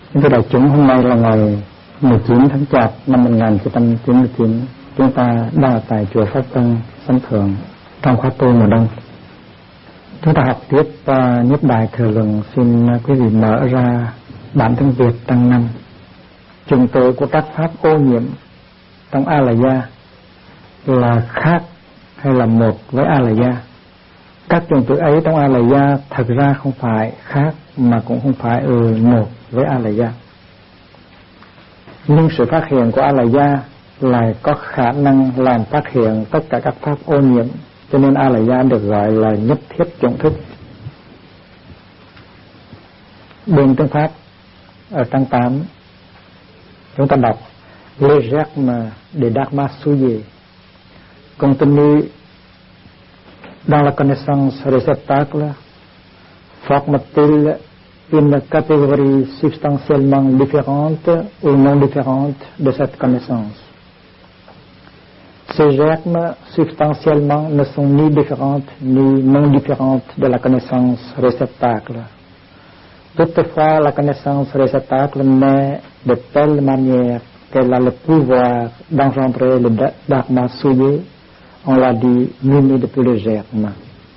Thưa đại chúng, hôm nay là ngày 19 tháng Chạp năm 1999. Chúng ta đang ở tại chùa Pháp Tân, Sân Thượng, trong khóa tu mùa đông. Chúng ta học tiếp Nhất Đại Thừa Luận. Xin quý vị mở ra bản tiếng Việt trang 5. Chủng tử của các pháp ô nhiễm trong A La Gia là khác hay là một với A La Gia? Các chủng tử ấy trong A La Gia thật ra không phải khác mà cũng không phải một với A La Gia. Nhưng sự phát hiện của A La Gia lại có khả năng làm phát hiện tất cả các pháp ô nhiễm, cho nên A La Gia được gọi là nhất thiết chủng thức. Bên tiếng Pháp ở trang 8 chúng ta đọc Les germes de Dharma souillé contenus dans la connaissance réceptacle forment-ils une catégorie substantiellement différente ou non différente de cette connaissance. Ces germes substantiellement ne sont ni différentes ni non différentes de la connaissance réceptacle. Toutefois, la connaissance réceptacle naît de telle manière qu'elle a le pouvoir d'engendrer le dharma souillé, on l'a dit, muni de tous les germes.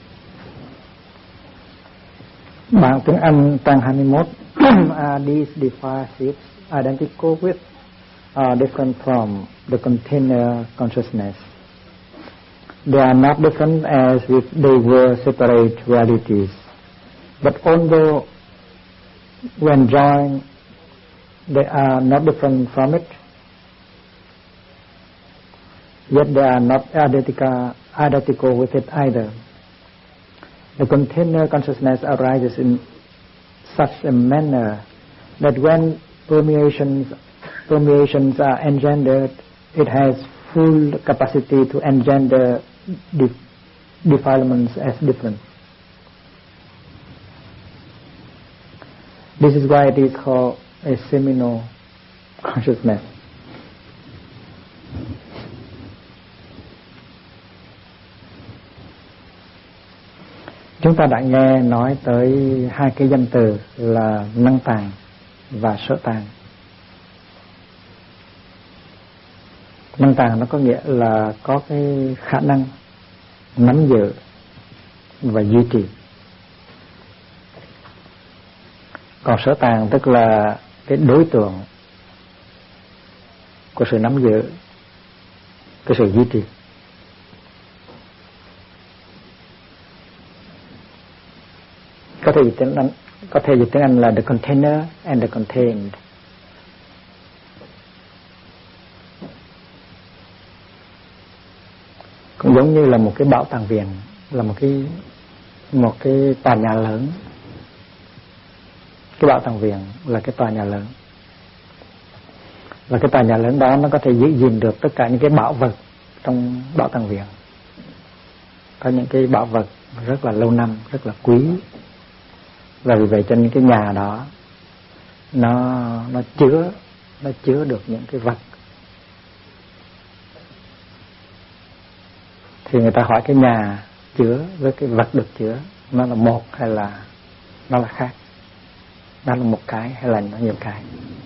Bản tiếng Anh trang 21 are these devices identical with or different from the container consciousness? They are not different as if they were separate realities, but although when joined they are not different from it, yet they are not identical with it either. The container consciousness arises in such a manner that when permeations are engendered, it has full capacity to engender defilements as different. This is why it is called a seminal consciousness. Chúng ta đã nghe nói tới hai cái danh từ là năng tàng và sở tàng. Năng tàng nó có nghĩa là có cái khả năng nắm giữ và duy trì. Còn sở tàng tức là cái đối tượng của sự nắm giữ, cái sự duy trì. Có thể dịch tiếng Anh là the container and the contained. Cũng giống như là một cái bảo tàng viện, là một cái tòa nhà lớn. Cái bảo tàng viện là cái tòa nhà lớn, và cái tòa nhà lớn đó nó có thể giữ gìn được tất cả những cái bảo vật trong bảo tàng viện. Có những cái bảo vật rất là lâu năm, rất là quý, và vì vậy cho nên cái nhà đó nó chứa được những cái vật. Thì người ta hỏi cái nhà chứa với cái vật được chứa, nó là một hay là nó là khác, nó là một cái hay là nó nhiều cái.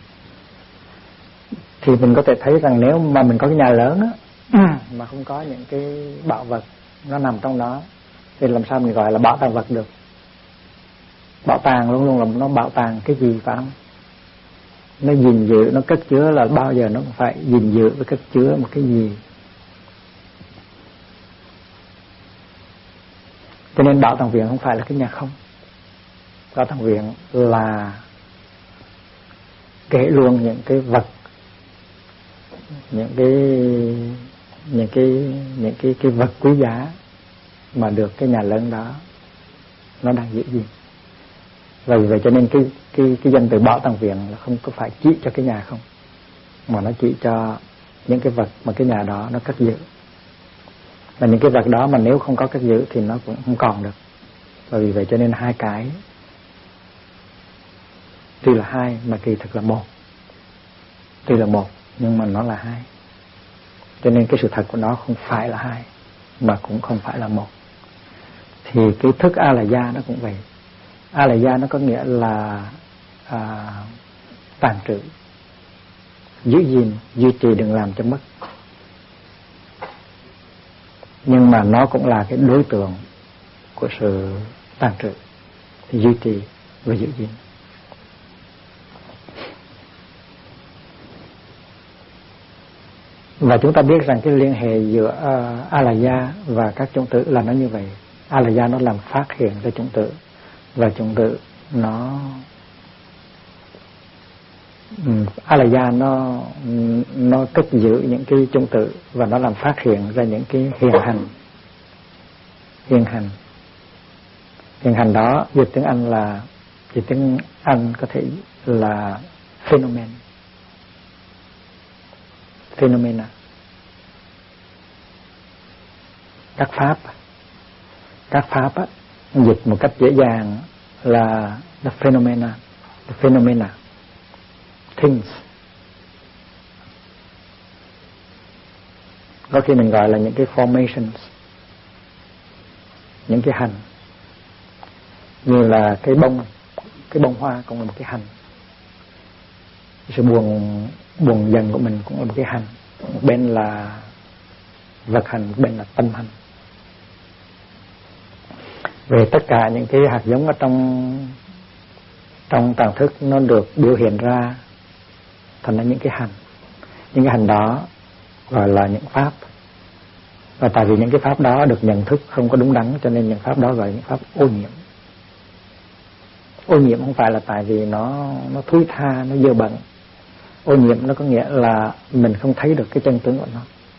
Thì mình có thể thấy rằng nếu mà mình có cái nhà lớn á, mà không có những cái bảo vật nó nằm trong đó, thì làm sao mình gọi là bảo tàng vật được? Bảo tàng luôn luôn là nó bảo tàng cái gì, phải không? Nó gìn giữ, nó cất chứa là bao giờ nó cũng phải gìn giữ với cất chứa một cái gì. Cho nên bảo tàng viện không phải là cái nhà không. Bảo tàng viện là kể luôn những cái vật, những cái vật quý giá mà được cái nhà lớn đó nó đang giữ gìn. Và vì vậy cho nên cái danh từ bảo tàng viện là không có phải chỉ cho cái nhà không, mà nó chỉ cho những cái vật mà cái nhà đó nó cất giữ. Và những cái vật đó mà nếu không có cất giữ thì nó cũng không còn được. Và vì vậy cho nên hai cái tuy là hai mà kỳ thực là một. Tuy là một nhưng mà nó là hai. Cho nên cái sự thật của nó không phải là hai mà cũng không phải là một. Thì cái thức A La Gia nó cũng vậy. A La Gia nó có nghĩa là tàn trữ, giữ gìn, duy trì, đừng làm cho mất. Nhưng mà nó cũng là cái đối tượng của sự tàn trữ, thì duy trì và giữ gìn. Và chúng ta biết rằng cái liên hệ giữa Alaya và các chủng tử là nó như vậy. Alaya nó làm phát hiện ra chủng tử, và chủng tử Alaya nó cất giữ những cái chủng tử, và nó làm phát hiện ra những cái hiện hành đó. Dịch tiếng Anh có thể là phenomena. Các pháp á, dịch một cách dễ dàng là the phenomena, things. Có khi mình gọi là những cái formations, những cái hành, như là cái bông hoa cũng là một cái hành. Sự buồn dần của mình cũng là một cái hành. Một bên là vật hành, một bên là tâm hành. Về tất cả những cái hạt giống ở trong tàng thức nó được biểu hiện ra thành ra những cái hành. Những cái hành đó gọi là những pháp. Và tại vì những cái pháp đó được nhận thức không có đúng đắn, cho nên những pháp đó gọi là những pháp ô nhiễm. Ô nhiễm không phải là tại vì nó thúi tha, nó dơ bẩn. Ô nhiễm nó có nghĩa là mình không thấy được cái chân tướng của nó.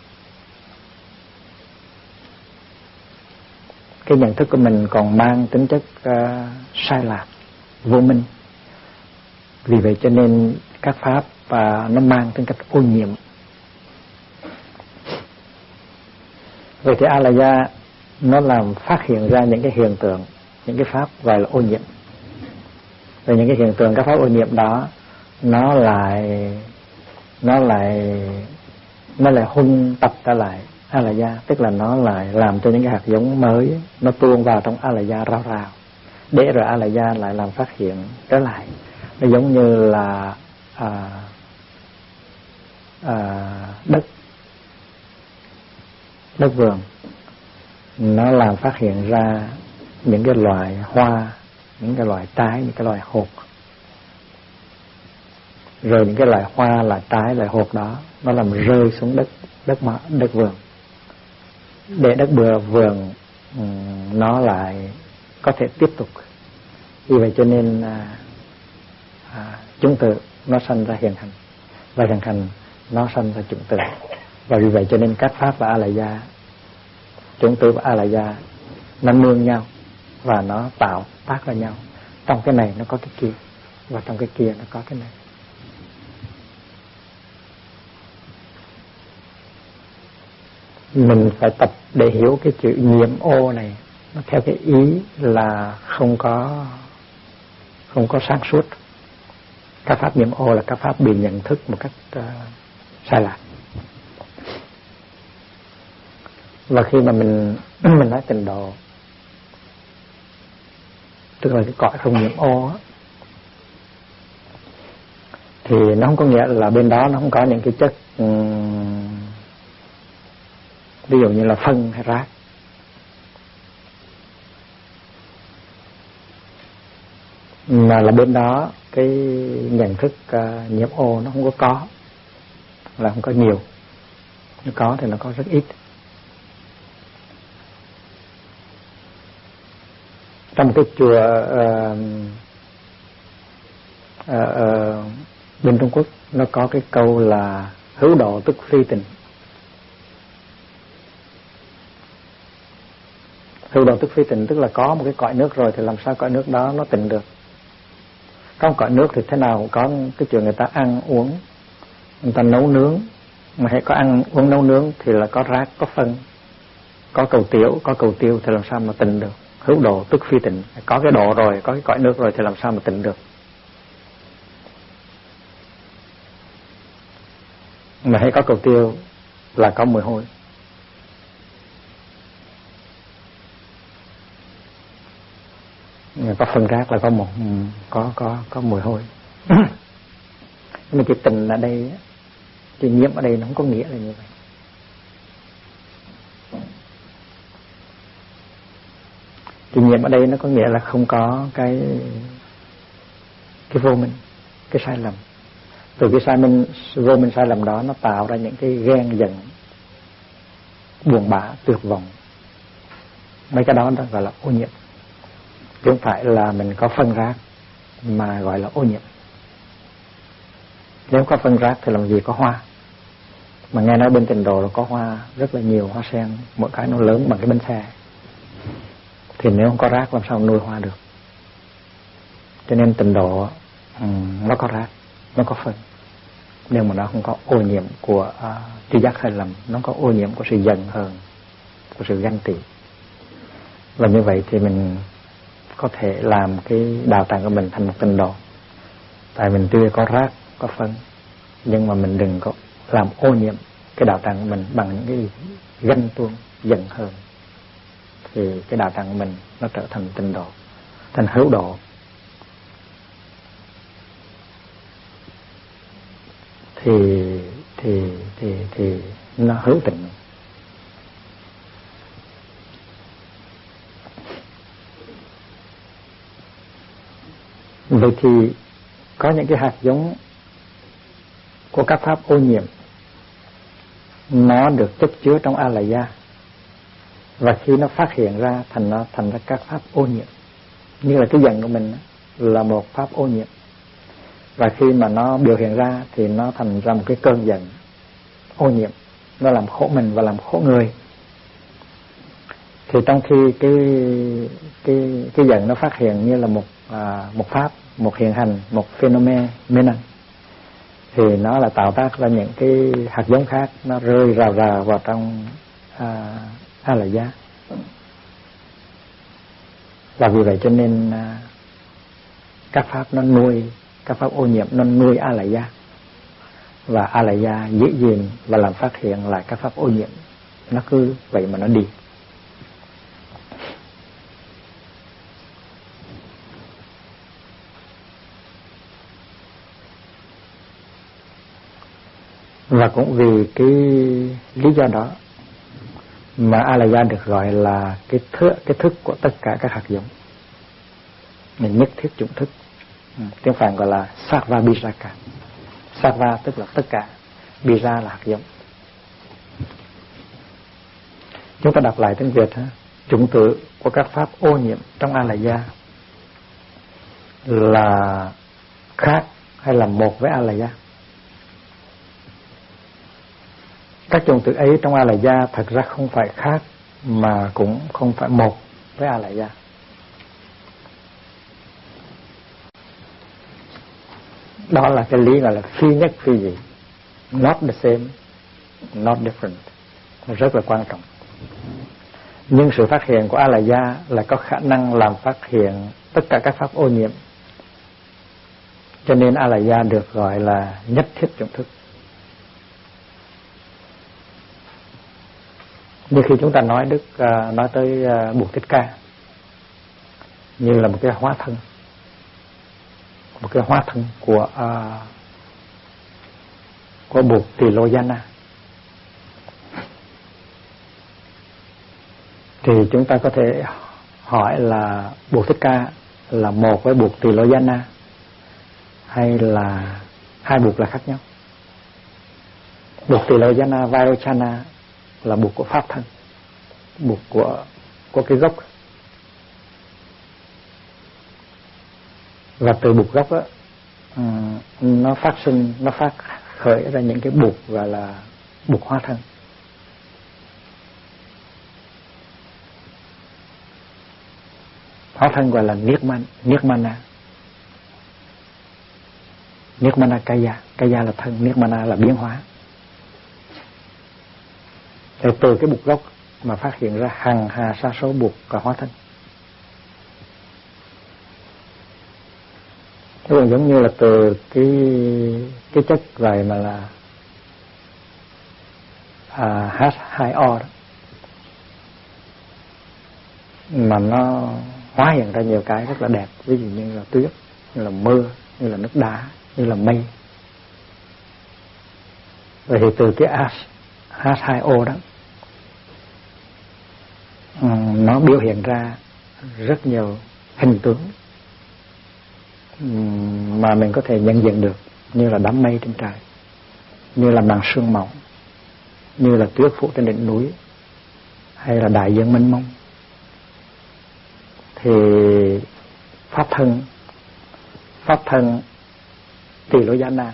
Cái nhận thức của mình còn mang tính chất sai lạc, vô minh. Vì vậy cho nên các pháp nó mang tính cách ô nhiễm. Vậy thì Alaya nó làm phát hiện ra những cái hiện tượng, những cái pháp gọi là ô nhiễm. Và những cái hiện tượng, các pháp ô nhiễm đó nó lại huân tập trở lại Alaya, tức là nó lại làm cho những cái hạt giống mới nó tuôn vào trong Alaya rao rao, để rồi Alaya lại làm phát hiện trở lại. Nó giống như là đất vườn, nó làm phát hiện ra những cái loài hoa, những cái loài trái, những cái loài hột. Rồi những cái loài hoa, loài trái, loài hột đó nó làm rơi xuống đất vườn, để đất vườn nó lại có thể tiếp tục. Vì vậy cho nên chủng tử nó sanh ra hiện hành, và hiện hành nó sanh ra chủng tử. Và vì vậy cho nên các pháp và Alaya, chủng tử và Alaya nó nương nhau và nó tạo tác ra nhau. Trong cái này nó có cái kia, và trong cái kia nó có cái này. Mình phải tập để hiểu cái chữ nhiễm ô này, nó theo cái ý là không có sáng suốt. Các pháp nhiễm ô là các pháp bị nhận thức một cách sai lạc. Và khi mà mình nói tịnh độ, tức là cái cõi không nhiễm ô á, thì nó không có nghĩa là bên đó nó không có những cái chất ví dụ như là phân hay rác. Mà là bên đó cái nhận thức nhiễm ô nó không có, là không có nhiều. Nếu có thì nó có rất ít. Trong cái chùa bên Trung Quốc nó có cái câu là hữu độ tức phi tình. Hữu độ tức phi tình tức là có một cái cõi nước rồi thì làm sao cõi nước đó nó tịnh được. Có một cõi nước thì thế nào có cái chuyện người ta ăn uống, người ta nấu nướng, mà hãy có ăn uống nấu nướng thì là có rác, có phân, có cầu tiêu thì làm sao mà tịnh được. Hữu độ tức phi tịnh, có cái độ rồi, có cái cõi nước rồi thì làm sao mà tịnh được. Mà hãy có cầu tiêu là có mùi hôi. Có phân rác là có mùi hôi. mà cái tình ở đây, cái nhiễm ở đây nó không có nghĩa là như vậy. Cái nhiễm ở đây nó có nghĩa là không có cái vô minh, cái sai lầm. Từ cái vô minh sai lầm đó nó tạo ra những cái ghen giận, buồn bã, tuyệt vọng. Mấy cái đó gọi là ô nhiễm. Chứ không phải là mình có phân rác mà gọi là ô nhiễm. Nếu có phân rác thì làm gì có hoa. Mà nghe nói bên Tịnh Độ là có hoa rất là nhiều, hoa sen, mỗi cái nó lớn bằng cái bánh xe. Thì nếu không có rác làm sao nuôi hoa được. Cho nên Tịnh Độ nó có rác, nó có phân. Nhưng mà nó không có ô nhiễm của tri giác sai lầm, nó có ô nhiễm của sự giận hờn, của sự ganh tị. Và như vậy thì mình có thể làm cái đạo tràng của mình thành một Tịnh Độ. Tại mình tuy có rác, có phân, nhưng mà mình đừng có làm ô nhiễm cái đạo tràng của mình bằng những cái ganh tuông, giận hờn. Thì cái đạo tràng của mình nó trở thành Tịnh Độ, thành hữu độ. Thì nó hữu tịnh. Vậy thì có những cái hạt giống của các pháp ô nhiễm nó được chất chứa trong A La Gia, và khi nó phát hiện ra thành ra các pháp ô nhiễm. Như là cái giận của mình là một pháp ô nhiễm, và khi mà nó biểu hiện ra thì nó thành ra một cái cơn giận ô nhiễm, nó làm khổ mình và làm khổ người. Thì trong khi cái giận nó phát hiện như là một pháp, một hiện hành, một phenomenon, thì nó là tạo tác ra những cái hạt giống khác, nó rơi rào rào vào trong A La Gia. Và vì vậy cho nên các pháp nó nuôi, các pháp ô nhiễm nó nuôi A La Gia, và A La Gia dễ dàng và làm phát hiện lại các pháp ô nhiễm. Nó cứ vậy mà nó đi. Và cũng vì cái lý do đó mà A La Gia được gọi là cái thức của tất cả các hạt giống, mình nhất thiết chủng thức. Tiếng Phạn gọi là Sarva Bijaka. Sarva tức là tất cả, Bija là hạt giống. Chúng ta đọc lại tiếng Việt ha. Chủng tử của các pháp ô nhiễm trong A La Gia là khác hay là một với A La Gia? Các chủng tử ấy trong A La Gia thật ra không phải khác mà cũng không phải một với A La Gia. Đó là cái lý gọi là phi nhất phi dị, not the same, not different. Nó rất là quan trọng. Nhưng sự phát hiện của A La Gia là có khả năng làm phát hiện tất cả các pháp ô nhiễm. Cho nên A La Gia được gọi là nhất thiết chủng thức. Như khi chúng ta nói tới Bụt Thích Ca như là một cái hóa thân, của Bụt Tỳ Lô Gia Na, thì chúng ta có thể hỏi là Bụt Thích Ca là một với Bụt Tỳ Lô Gia Na, hay là hai Bụt là khác nhau? Bụt Tỳ Lô Gia Na Vairochana là Bụt của pháp thân, Bụt của cái gốc. Và từ Bụt gốc đó, nó phát khởi ra những cái Bụt gọi là Bụt hóa thân. Hóa thân gọi là Nirmana. Nirmana Kaya là thân, Nirmana là biến hóa. Thì từ cái Bụt gốc mà phát hiện ra hằng hà sa số Bụt và hóa thân. Thế còn giống như là từ cái chất vậy mà là H2O đó, mà nó hóa hiện ra nhiều cái rất là đẹp, ví dụ như là tuyết, như là mưa, như là nước đá, như là mây. Vậy thì từ cái H2O đó nó biểu hiện ra rất nhiều hình tướng mà mình có thể nhận diện được, như là đám mây trên trời, như là màn sương mỏng, như là tuyết phủ trên đỉnh núi, hay là đại dương mênh mông. Thì pháp thân Tilojana,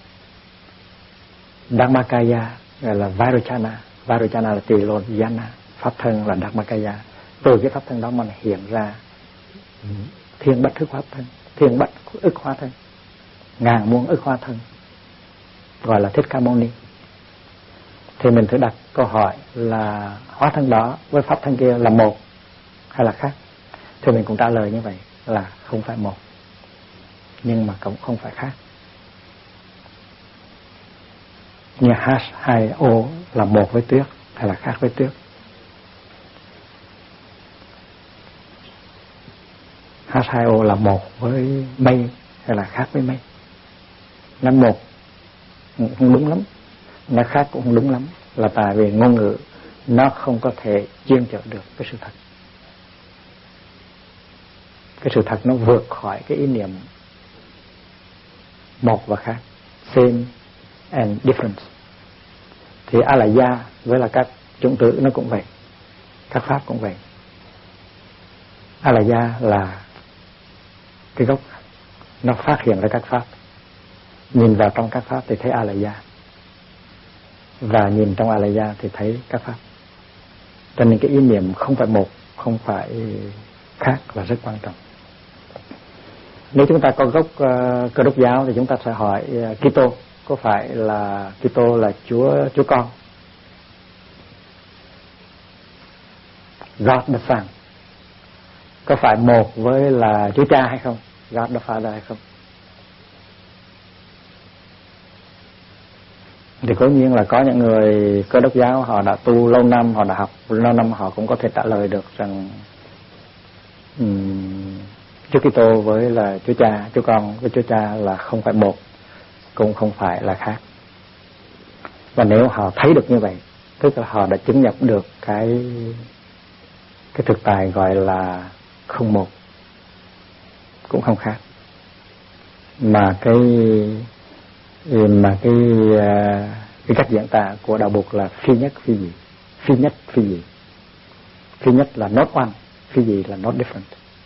Dhammakaya gọi là Vairochana là Tilojana, pháp thân là Dhammakaya. Từ cái pháp thân đó mình hiện ra thiên bách thức pháp thân, thiên bách ức hóa thân, ngàn muôn ức hóa thân, gọi là Thích Ca Mâu Ni. Thì mình thử đặt câu hỏi là hóa thân đó với pháp thân kia là một hay là khác? Thì mình cũng trả lời như vậy là không phải một, nhưng mà cũng không phải khác. Như H2O là một với tuyết hay là khác với tuyết? H2O là một với mây hay là khác với mây? Nó một không đúng lắm, nó khác cũng không đúng lắm, là tại vì ngôn ngữ nó không có thể chuyên chở được cái sự thật. Cái sự thật nó vượt khỏi cái ý niệm một và khác, same and different. Thì Alaya với là các chủng tử nó cũng vậy, các pháp cũng vậy. Alaya là cái gốc, nó phát hiện ra các pháp. Nhìn vào trong các pháp thì thấy Alaya, và nhìn trong Alaya thì thấy các pháp. Cho nên cái ý niệm không phải một, không phải khác là rất quan trọng. Nếu chúng ta có gốc Cơ Đốc giáo thì chúng ta sẽ hỏi Kitô có phải là Kitô là Chúa Con, God the Son, có phải một với là Chúa Cha hay không, God the Father hay không? Thì cố nhiên là có những người Cơ Đốc giáo họ đã tu lâu năm, họ đã học lâu năm, họ cũng có thể trả lời được rằng Chúa Kitô với là Chúa Cha, Chúa Con với Chúa Cha là không phải một, cũng không phải là khác. Và nếu họ thấy được như vậy, tức là họ đã chứng nhập được cái thực tại gọi là không một, cũng không khác. Mà cái cách diễn tả của đạo Bụt là phi nhất phi dị, phi nhất phi dị. Phi nhất là not one, phi dị là not different.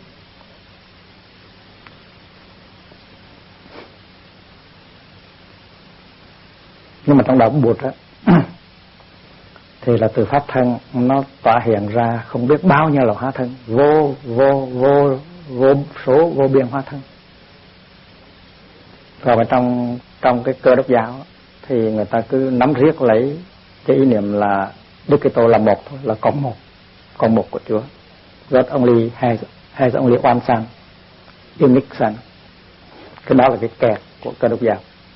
Nhưng mà trong đạo Bụt á thì là từ pháp thân nó tỏa hiện ra không biết bao nhiêu là hóa thân, vô số vô biên hóa thân. Còn ở trong cái Cơ Đốc giáo thì người ta cứ nắm riết lấy cái ý niệm là Đức Kitô là một thôi, là con một của Chúa. God only has only one son, unique son. Cái đó là cái kẹt của Cơ Đốc giáo.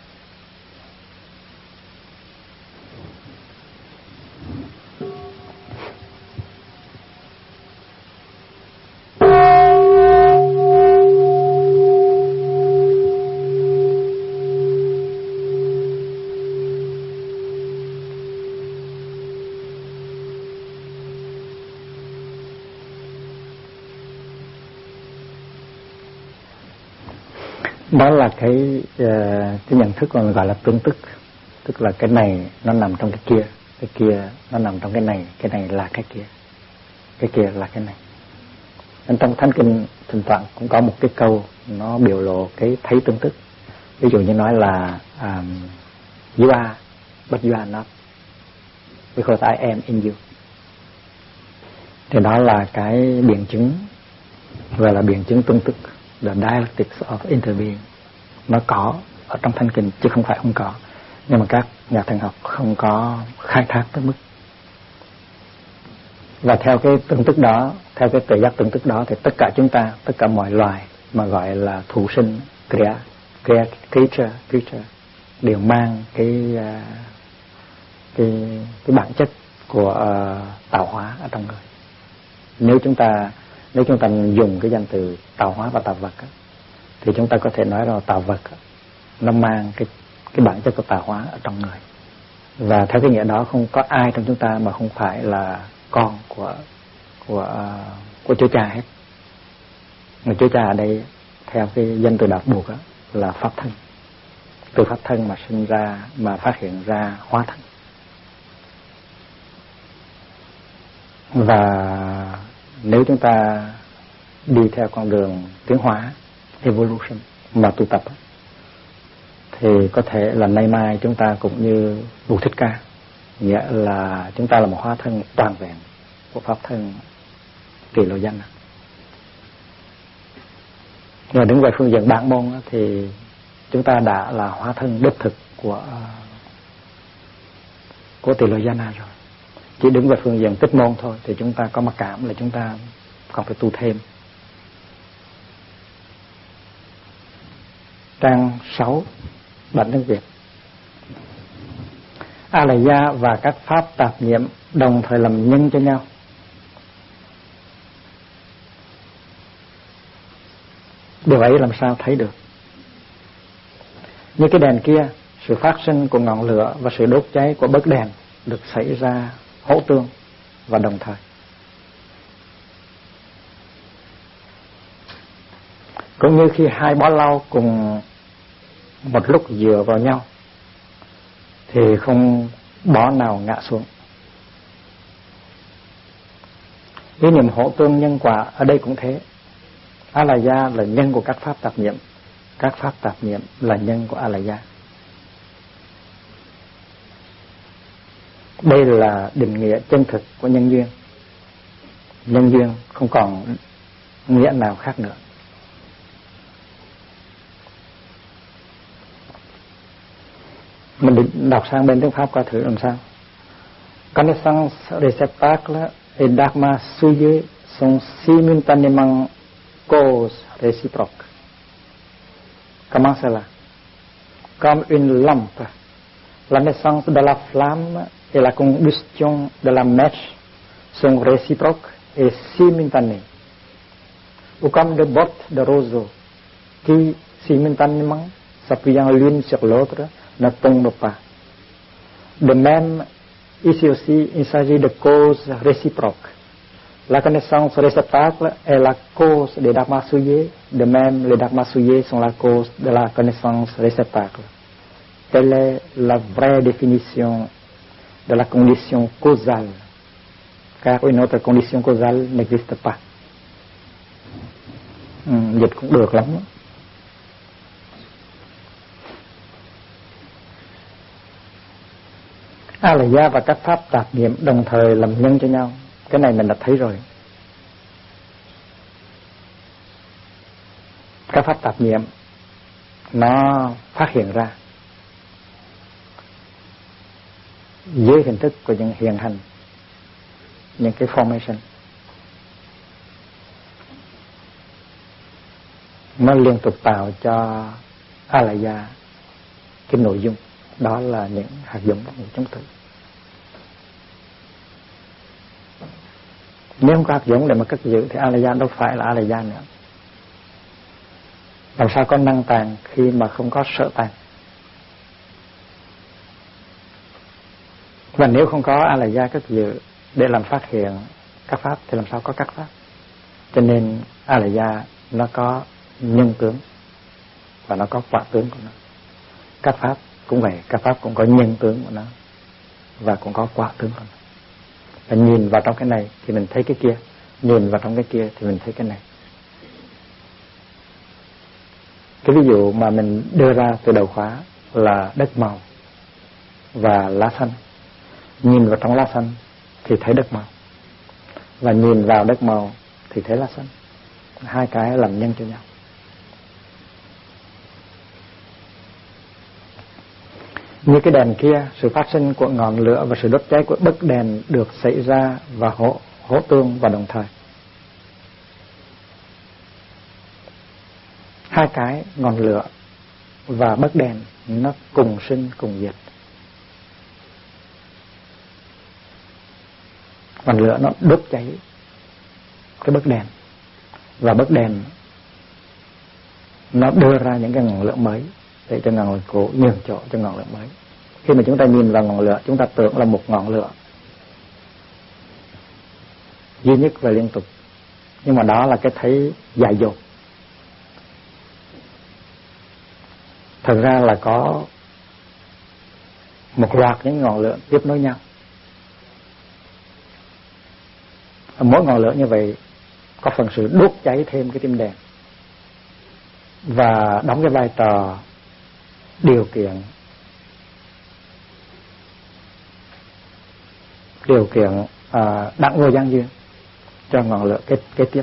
Đó là cái nhận thức còn gọi là tương tức, tức là cái này nó nằm trong cái kia nó nằm trong cái này là cái kia là cái này. Nên trong Thánh Kinh thỉnh thoảng cũng có một cái câu nó biểu lộ cái thấy tương tức. Ví dụ như nói là you are but you are not because I am in you. Thì đó là cái biện chứng, gọi là biện chứng tương tức, the dialectics of interbeing. Nó có ở trong Thánh Kinh chứ không phải không có, nhưng mà các nhà thần học không có khai thác tới mức. Và theo cái tương tức đó, theo cái tự giác tương tức đó, thì tất cả chúng ta, tất cả mọi loài mà gọi là thụ sinh, creature đều mang cái bản chất của tạo hóa ở trong người. Nếu chúng ta dùng cái danh từ tạo hóa và tạo vật thì chúng ta có thể nói là tạo vật nó mang cái bản chất của tạo hóa ở trong người. Và theo cái nghĩa đó không có ai trong chúng ta mà không phải là con của Chúa Cha hết. Mà Chúa Cha ở đây theo cái danh từ đặc buộc đó, là pháp thân. Từ pháp thân mà sinh ra, mà phát hiện ra hóa thân. Và nếu chúng ta đi theo con đường tiến hóa, evolution mà tu tập, thì có thể là nay mai chúng ta cũng như Bụt Thích Ca, nghĩa là chúng ta là một hóa thân toàn vẹn của pháp thân Kỳ Lô Danh. Nhưng mà đứng về phương diện bản môn thì chúng ta đã là hóa thân đích thực của Tỳ Lô Gia Na rồi. Chỉ đứng về phương diện tích môn thôi thì chúng ta có mặc cảm là chúng ta còn phải tu thêm. Trang 6 bản tiếng Việt. A La Gia và các pháp tạp niệm đồng thời làm nhân cho nhau. Điều ấy làm sao thấy được? Như cái đèn kia, sự phát sinh của ngọn lửa và sự đốt cháy của bấc đèn được xảy ra hỗ tương và đồng thời. Cũng như khi hai bó lau cùng một lúc dựa vào nhau thì không bó nào ngã xuống. Ý niệm hỗ tương nhân quả ở đây cũng thế. A La Gia là nhân của các pháp tạp niệm, các pháp tạp niệm là nhân của A La Gia. Đây là định nghĩa chân thực của nhân duyên. Nhân duyên không còn nghĩa nào khác nữa. Mình đọc sang bên tiếng Pháp coi thử làm sao. Connaissance réceptacle et dharma souillé sont simultanément causes réciproques. Comment cela? Comme une lampe, la naissance de la flamme et la combustion de la mèche sont réciproques et simultanées. Ou comme deux bottes de roseau qui simultanément s'appuyant l'une sur l'autre ne tombent pas. De même, ici aussi, il s'agit de causes réciproques. La connaissance réceptacle est la cause des dharmas souillés. De même, les dharmas souillés sont la cause de la connaissance réceptacle. Telle est la vraie définition de la condition causale, car une autre condition causale n'existe pas. Dịch cũng được lắm. A La Gia và các pháp tạp niệm đồng thời làm nhân cho nhau. Cái này mình đã thấy rồi. Các pháp tạp niệm nó phát hiện ra dưới hình thức của những hiện hành, những cái formation. Nó liên tục tạo cho A La Gia cái nội dung. Đó là những hạt giống của những chúng tử. Nếu không có hạt giống để mà cất giữ thì A La Gia đâu phải là A La Gia nữa. Làm sao có năng tàng khi mà không có sở tàng? Và nếu không có A La Gia cất giữ để làm phát hiện các pháp thì làm sao có các pháp? Cho nên A La Gia nó có nhân tướng và nó có quả tướng của nó. Các pháp cũng vậy, các pháp cũng có nhân tướng của nó và cũng có quả tướng của nó. Và nhìn vào trong cái này thì mình thấy cái kia, nhìn vào trong cái kia thì mình thấy cái này. Cái ví dụ mà mình đưa ra từ đầu khóa là đất màu và lá xanh. Nhìn vào trong lá xanh thì thấy đất màu, và nhìn vào đất màu thì thấy lá xanh. Hai cái làm nhân cho nhau. Như cái đèn kia, sự phát sinh của ngọn lửa và sự đốt cháy của bấc đèn được xảy ra và hỗ tương và đồng thời. Hai cái ngọn lửa và bấc đèn nó cùng sinh cùng diệt. Ngọn lửa nó đốt cháy cái bấc đèn, và bấc đèn nó đưa ra những cái ngọn lửa mới để cho ngọn lửa cũ nhường chỗ cho ngọn lửa mới. Khi mà chúng ta nhìn vào ngọn lửa, chúng ta tưởng là một ngọn lửa duy nhất và liên tục, nhưng mà đó là cái thấy dại dột. Thật ra là có một loạt những ngọn lửa tiếp nối nhau. Mỗi ngọn lửa như vậy có phần sự đốt cháy thêm cái tim đèn và đóng cái vai trò điều kiện đặng ngôi giang duyên cho ngọn lửa kế tiếp.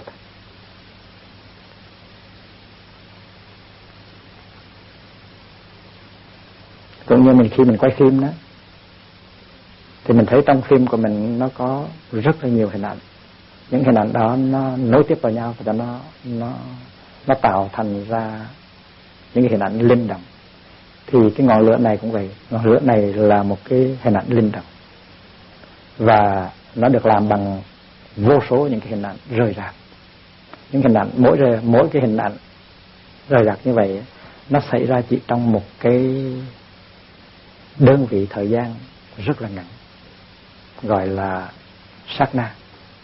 Cũng như khi mình quay phim đó, thì mình thấy trong phim của mình nó có rất là nhiều hình ảnh. Những hình ảnh đó nó nối tiếp vào nhau và nó tạo thành ra những cái hình ảnh linh động. Thì cái ngọn lửa này cũng vậy. Ngọn lửa này là một cái hình ảnh linh động, và nó được làm bằng vô số những cái hình ảnh rời rạc. Những hình ảnh mỗi cái hình ảnh rời rạc như vậy nó xảy ra chỉ trong một cái đơn vị thời gian rất là ngắn, gọi là sát na.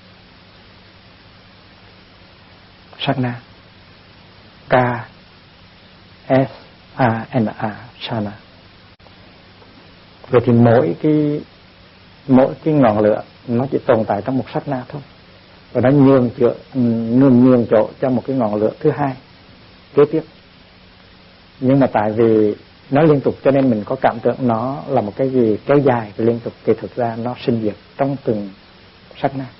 Sát na, K S A N A, Sana. Vậy thì mỗi cái ngọn lửa nó chỉ tồn tại trong một sát na thôi, và nó nhường chỗ cho một cái ngọn lửa thứ hai kế tiếp. Nhưng mà tại vì nó liên tục cho nên mình có cảm tưởng nó là một cái gì kéo dài và liên tục, thì thực ra nó sinh diệt trong từng sát na.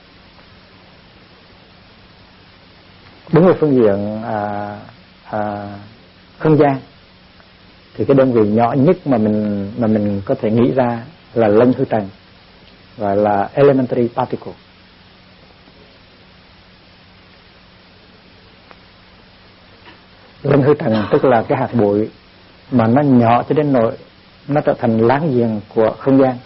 Đúng với phương diện không gian thì cái đơn vị nhỏ nhất mà mình có thể nghĩ ra là lân hư trần, gọi là elementary particle. Lân hư trần tức là cái hạt bụi mà nó nhỏ cho đến nỗi nó trở thành láng giềng của không gian.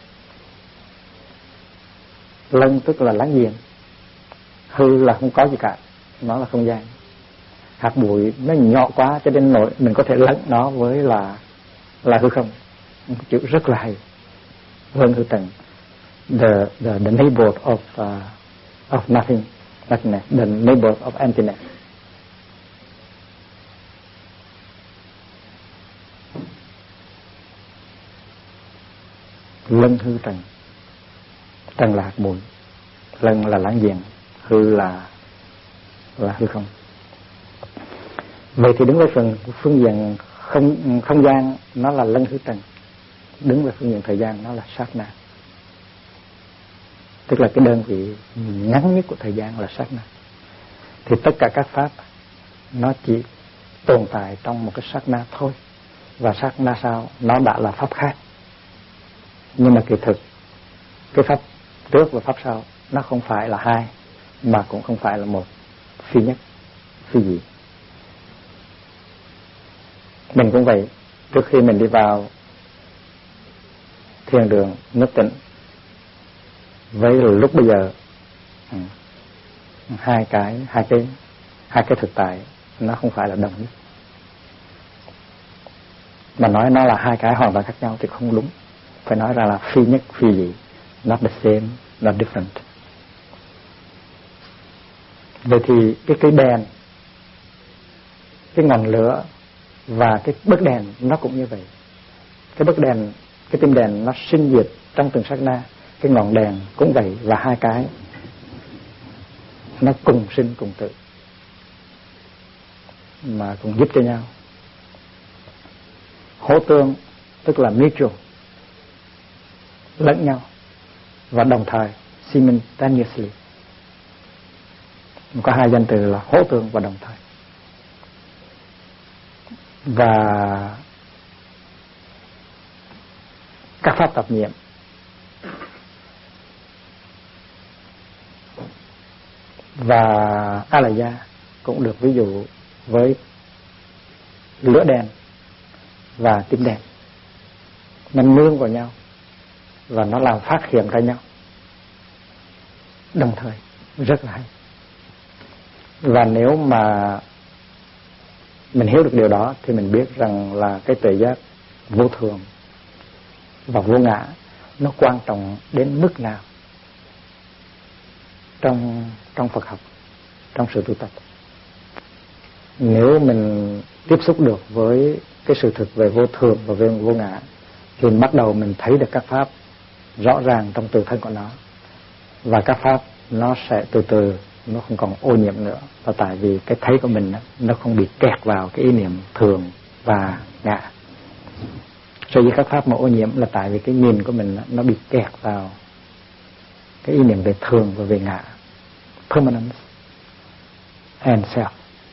Lân tức là láng giềng, hư là không có gì cả, nó là không gian. Hạt bụi nó nhỏ quá cho đến nỗi mình có thể lẫn nó với là hư không. Chữ rất là hay. Lân hư trần, the neighbor of nothing, the neighbor of emptiness. Lân hư trần, trần là hạt bụi, lân là láng giềng, hư là hư không. Vậy thì đứng với phương diện không gian nó là lân hư trần, đứng về phương diện thời gian nó là sát na, tức là cái đơn vị ngắn nhất của thời gian là sát na. Thì tất cả các pháp nó chỉ tồn tại trong một cái sát na thôi, và sát na sau nó đã là pháp khác. Nhưng mà kỳ thực cái pháp trước và pháp sau nó không phải là hai, mà cũng không phải là một, phi nhất, phi dị. Mình cũng vậy. Trước khi mình đi vào thiền đường nước tịnh với lúc bây giờ, hai cái thực tại nó không phải là đồng nhất. Mà nói nó là hai cái hoàn toàn khác nhau thì không đúng. Phải nói ra là phi nhất, phi dị, not the same, not different. Vậy thì cái cây đèn, cái ngọn lửa và cái bức đèn nó cũng như vậy. Cái bức đèn, cái tim đèn nó sinh diệt trong từng sát na. Cái ngọn đèn cũng vậy, và hai cái nó cùng sinh cùng tử mà cùng giúp cho nhau. Hỗ tương tức là mutual, lẫn nhau và đồng thời, simultaneously. Có hai danh từ là hỗ tương và đồng thời. Và các pháp tập niệm và Alaya cũng được ví dụ với lửa đèn và tim đèn. Nó nương vào nhau và nó làm phát hiện ra nhau đồng thời, rất là hay. Và nếu mà mình hiểu được điều đó thì mình biết rằng là cái tuệ giác vô thường và vô ngã nó quan trọng đến mức nào trong Phật học, trong sự tu tập. Nếu mình tiếp xúc được với cái sự thực về vô thường và về vô ngã thì bắt đầu mình thấy được các pháp rõ ràng trong tự thân của nó, và các pháp nó sẽ từ từ nó không còn ô nhiễm nữa, và tại vì cái thấy của mình nó không bị kẹt vào cái ý niệm thường và ngã. Sở dĩ các pháp mà ô nhiễm là tại vì cái nhìn của mình nó bị kẹt vào cái ý niệm về thường và về ngã, permanence and self.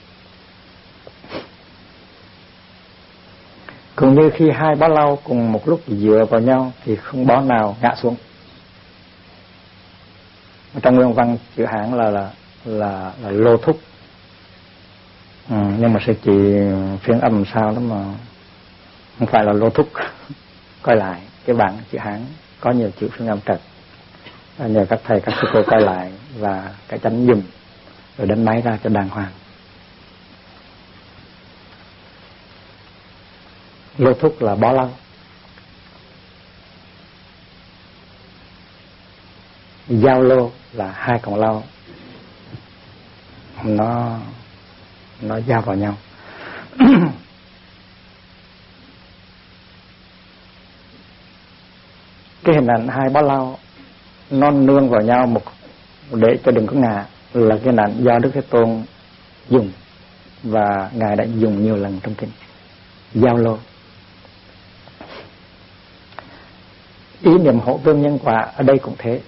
Cũng như khi hai bó lau cùng một lúc dựa vào nhau thì không bó nào ngã xuống. Trong nguyên văn chữ Hán là lô thúc, nhưng mà sẽ chỉ phiên âm sao đó mà không phải là lô thúc. Coi lại cái bản chữ Hán có nhiều chữ phiên âm trật, nhờ các thầy các sư cô coi lại và cái chánh dùng rồi đánh máy ra cho đàng hoàng. Lô thúc là bó lau, giao lô là hai cọng lau nó giao vào nhau. Cái hình ảnh hai bó lau nó nương vào nhau để cho đừng có ngã là cái hình ảnh do Đức Thế Tôn dùng, và Ngài đã dùng nhiều lần trong kinh. Giao lô, ý niệm hỗ tương nhân quả ở đây cũng thế.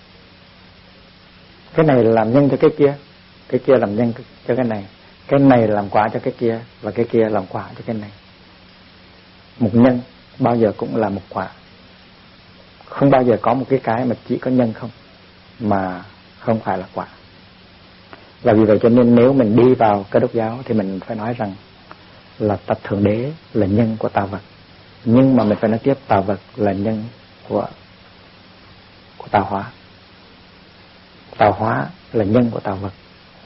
Cái này làm nhân cho cái kia làm nhân cho cái này làm quả cho cái kia, và cái kia làm quả cho cái này. Một nhân bao giờ cũng là một quả, không bao giờ có một cái mà chỉ có nhân không mà không phải là quả. Và vì vậy cho nên nếu mình đi vào Cơ Đốc giáo thì mình phải nói rằng là tập Thượng Đế là nhân của tạo vật, nhưng mà mình phải nói tiếp tạo vật là nhân của tạo hóa. Tạo hóa là nhân của tạo vật.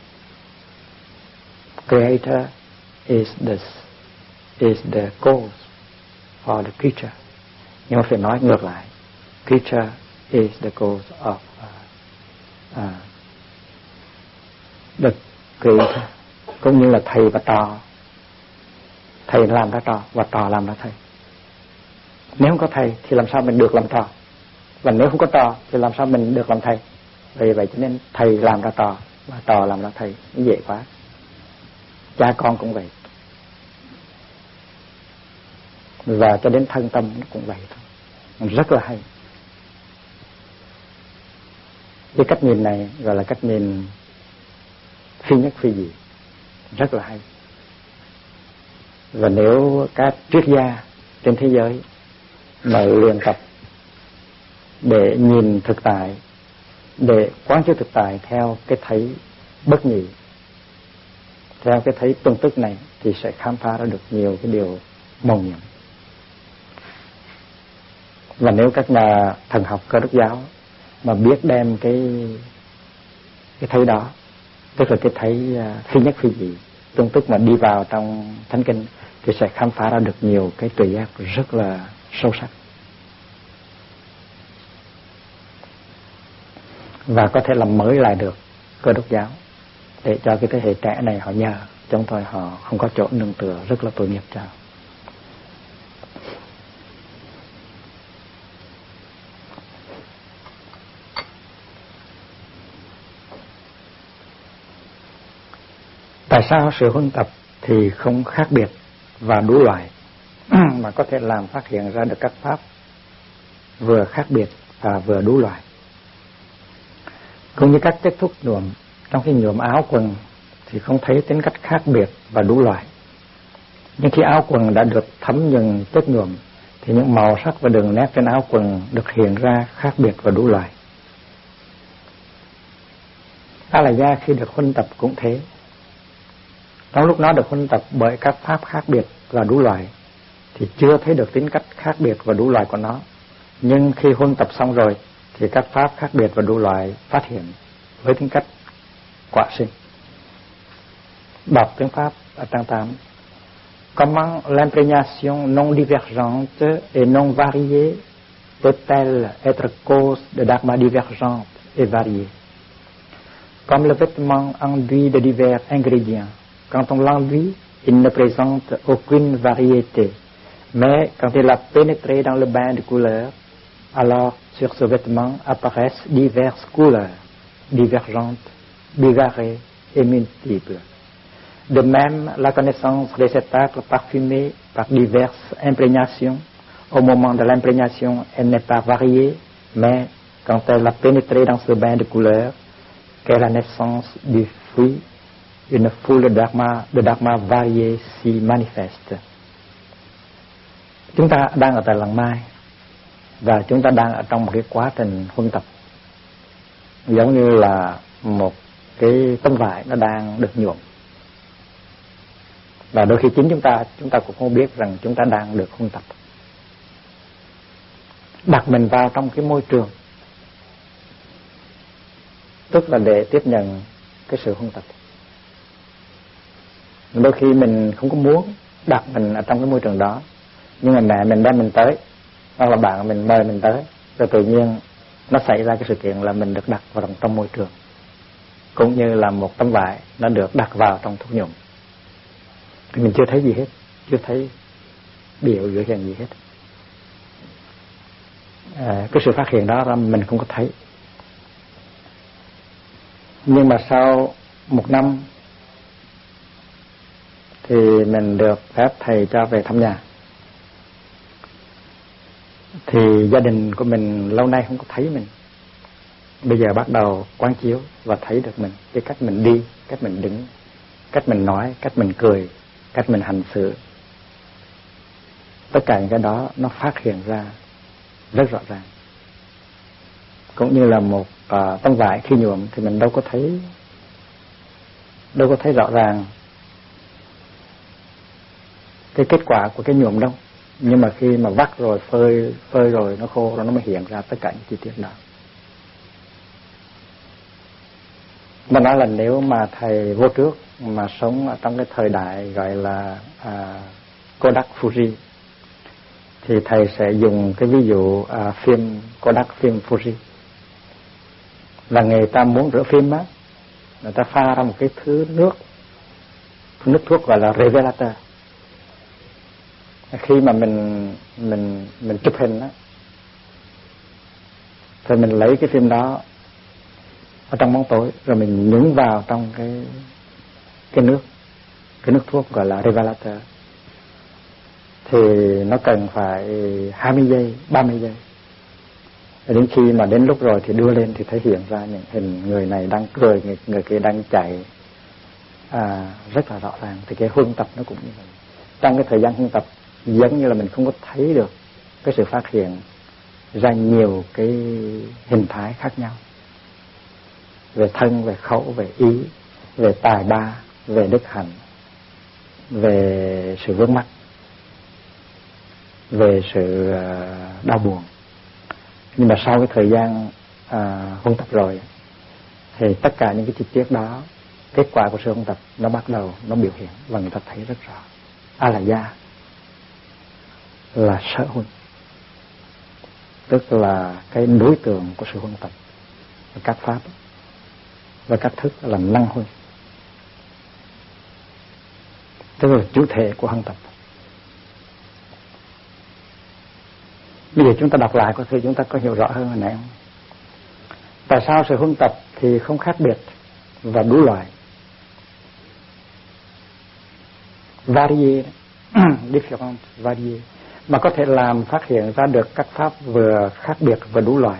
Creator is the cause for the creature. Nhưng mà phải nói ngược lại, creature is the cause of the creator. Cũng như là thầy và trò, thầy làm ra trò và trò làm ra thầy. Nếu không có thầy thì làm sao mình được làm trò, và nếu không có trò thì làm sao mình được làm thầy. Vì vậy cho nên thầy làm ra trò và trò làm ra thầy, nó dễ quá. Cha con cũng vậy, và cho đến thân tâm nó cũng vậy thôi, rất là hay. Cái cách nhìn này gọi là cách nhìn phi nhất phi dị, rất là hay. Và nếu các triết gia trên thế giới mà luyện tập để nhìn thực tại, để quán chiếu thực tại theo cái thấy bất nhị, theo cái thấy tương tức này, thì sẽ khám phá ra được nhiều cái điều mầu nhiệm. Và nếu các nhà thần học Cơ Đốc giáo mà biết đem cái thấy đó, tức là cái thấy phi nhất phi dị, tương tức mà đi vào trong Thánh Kinh, thì sẽ khám phá ra được nhiều cái tuệ giác rất là sâu sắc, và có thể làm mới lại được Cơ Đốc giáo để cho cái thế hệ trẻ này họ nhờ, trong thời họ không có chỗ nương tựa, rất là tội nghiệp cho. Tại sao sự huân tập thì không khác biệt và đủ loại mà có thể làm phát hiện ra được các pháp vừa khác biệt và vừa đủ loại? Cũng như các chất thuốc nhuộm, trong khi nhuộm áo quần thì không thấy tính cách khác biệt và đủ loại. Nhưng khi áo quần đã được thấm nhuần chất nhuộm thì những màu sắc và đường nét trên áo quần được hiện ra khác biệt và đủ loại. A La Gia khi được huân tập cũng thế. Trong lúc nó được huân tập bởi các pháp khác biệt và đủ loại thì chưa thấy được tính cách khác biệt và đủ loại của nó. Nhưng khi huân tập xong rồi thì các pháp khác biệt và đủ loại phát hiện với tính cách quả sinh. Đọc tiếng Pháp ở trang 8. Comment l'imprégnation non divergente et non variée peut-elle être cause de dharma divergentes et variés? Comme le vêtement enduit de divers ingrédients, quand on l'enduit, il ne présente aucune variété, mais quand il a pénétré dans le bain de couleurs, alors sur ce vêtement apparaissent diverses couleurs, divergentes, bigarrées et multiples. De même, la connaissance des cet acte parfumé par diverses imprégnations, au moment de l'imprégnation, elle n'est pas variée, mais quand elle a pénétré dans ce bain de couleurs, qu'est la naissance du fruit, une foule de dharma variés s'y manifeste. Chúng ta đang ở tại làng Mai và chúng ta đang ở trong một cái quá trình huân tập, giống như là một cái tấm vải nó đang được nhuộm, và đôi khi chính chúng ta cũng không biết rằng chúng ta đang được huân tập. Đặt mình vào trong cái môi trường, tức là để tiếp nhận cái sự huân tập. Đôi khi mình không có muốn đặt mình ở trong cái môi trường đó, nhưng mà mẹ mình đem mình tới, hoặc là bạn mình mời mình tới, rồi tự nhiên nó xảy ra cái sự kiện là mình được đặt vào trong môi trường, cũng như là một tấm vải nó được đặt vào trong thuốc nhuộm. Thì mình chưa thấy gì hết, chưa thấy biểu hiện gì hết. Cái sự phát hiện đó là mình không có thấy. Nhưng mà sau một năm thì mình được phép thầy cho về thăm nhà. Thì gia đình của mình lâu nay không có thấy mình, bây giờ bắt đầu quán chiếu và thấy được mình, cái cách mình đi, cách mình đứng, cách mình nói, cách mình cười, cách mình hành xử. Tất cả những cái đó nó phát hiện ra rất rõ ràng. Cũng như là một tấm vải khi nhuộm thì mình đâu có thấy rõ ràng cái kết quả của cái nhuộm đâu. Nhưng mà khi mà vắt rồi, phơi rồi, nó khô rồi, nó mới hiện ra tất cả những chi tiết đó. Mà nói là nếu mà thầy vô trước mà sống ở trong cái thời đại gọi là Kodak Fuji, thì thầy sẽ dùng cái ví dụ phim Kodak, phim Fuji. Là người ta muốn rửa phim á, người ta pha ra một cái thứ nước thuốc gọi là revelator. Khi mà mình chụp hình á, thì mình lấy cái phim đó ở trong bóng tối, rồi mình nhúng vào trong cái nước thuốc gọi là revelator. Thì nó cần phải 20 giây, 30 giây. Đến khi mà đến lúc rồi thì đưa lên thì thấy hiện ra những hình người này đang cười, người kia đang chạy, rất là rõ ràng. Thì cái huân tập nó cũng như vậy. Trong cái thời gian huân tập, giống như là mình không có thấy được cái sự phát hiện ra nhiều cái hình thái khác nhau, về thân, về khẩu, về ý, về tài ba, về đức hạnh, về sự vướng mắc, về sự đau buồn. Nhưng mà sau cái thời gian huân tập rồi thì tất cả những cái chi tiết đó, kết quả của sự huân tập nó bắt đầu nó biểu hiện và người ta thấy rất rõ. Alaya là sở huân, tức là cái đối tượng của sự huân tập, các pháp và các thức là năng huân, tức là chủ thể của huân tập. Bây giờ chúng ta đọc lại có thể chúng ta có hiểu rõ hơn hồi nãy không? Tại sao sự huân tập thì không khác biệt và đủ loại, varié, different, varié, mà có thể làm phát hiện ra được các pháp vừa khác biệt và đủ loại.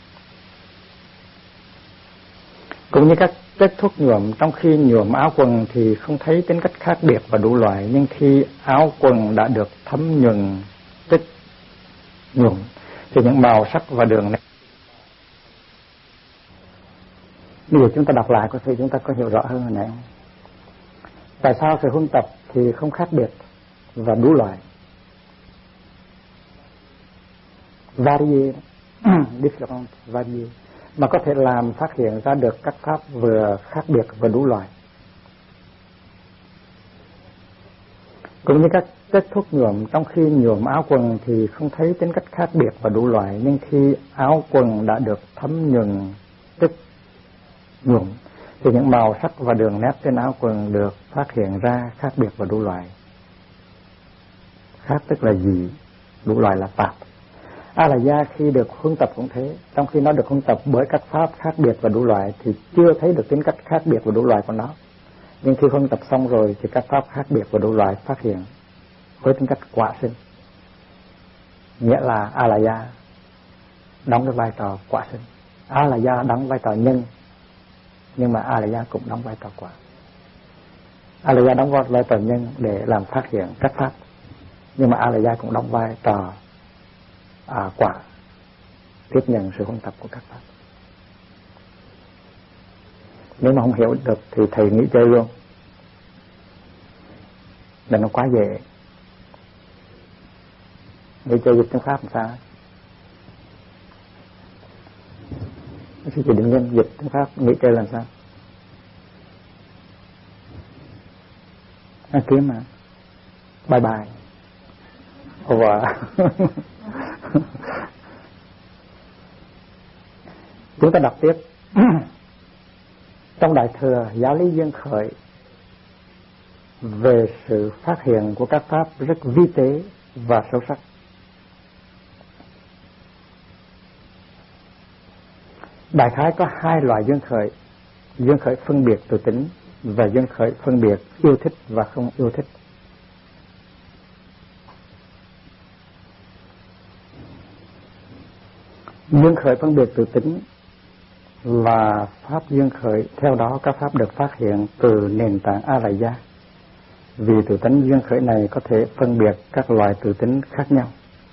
Cũng như các chất thuốc nhuộm, trong khi nhuộm áo quần thì không thấy tính cách khác biệt và đủ loại, nhưng khi áo quần đã được thấm nhuần chất nhuộm thì những màu sắc và đường nét. Bây giờ chúng ta đọc lại có thể chúng ta có hiểu rõ hơn hồi nãy. Tại sao sự huân tập thì không khác biệt và đủ loại, varié, different, varié, mà có thể làm phát hiện ra được các pháp vừa khác biệt và đủ loại. Cũng như các kết thúc nhuộm, trong khi nhuộm áo quần thì không thấy tính cách khác biệt và đủ loại, nhưng khi áo quần đã được thấm nhuần tức nhuộm thì những màu sắc và đường nét trên áo quần được phát hiện ra khác biệt và đủ loại. Khác tức là gì? Đủ loại là tạp. A-la-gia khi được huấn tập cũng thế, trong khi nó được huấn tập bởi các pháp khác biệt và đủ loại thì chưa thấy được tính cách khác biệt và đủ loại của nó. Nhưng khi huấn tập xong rồi thì các pháp khác biệt và đủ loại phát hiện với tính cách quả sinh. Nghĩa là A-la-gia đóng cái vai trò quả sinh. A-la-gia đóng vai trò nhân, nhưng mà A-la-gia cũng đóng vai trò quả. A-la-gia đóng vai trò nhân để làm phát hiện các pháp, nhưng mà A-la-gia cũng đóng vai trò quả, tiếp nhận sự huấn tập của các pháp. Nếu mà không hiểu được thì thầy nghĩ chơi luôn, là nó quá dễ. Nghĩ chơi dịch tiếng Pháp làm sao? Sư chị định nhân dịch tiếng Pháp nghĩ chơi làm sao? Kiếm mà bye bye over. Chúng ta đọc tiếp. Trong Đại Thừa, giáo lý duyên khởi về sự phát hiện của các pháp rất vi tế và sâu sắc. Đại khái có hai loại duyên khởi: duyên khởi phân biệt từ tính và duyên khởi phân biệt yêu thích và không yêu thích. Duyên khởi phân biệt từ tính là pháp duyên khởi, theo đó các pháp được phát hiện từ nền tảng A-la-gia. Vì từ tính duyên khởi này có thể phân biệt các loại từ tính khác nhau.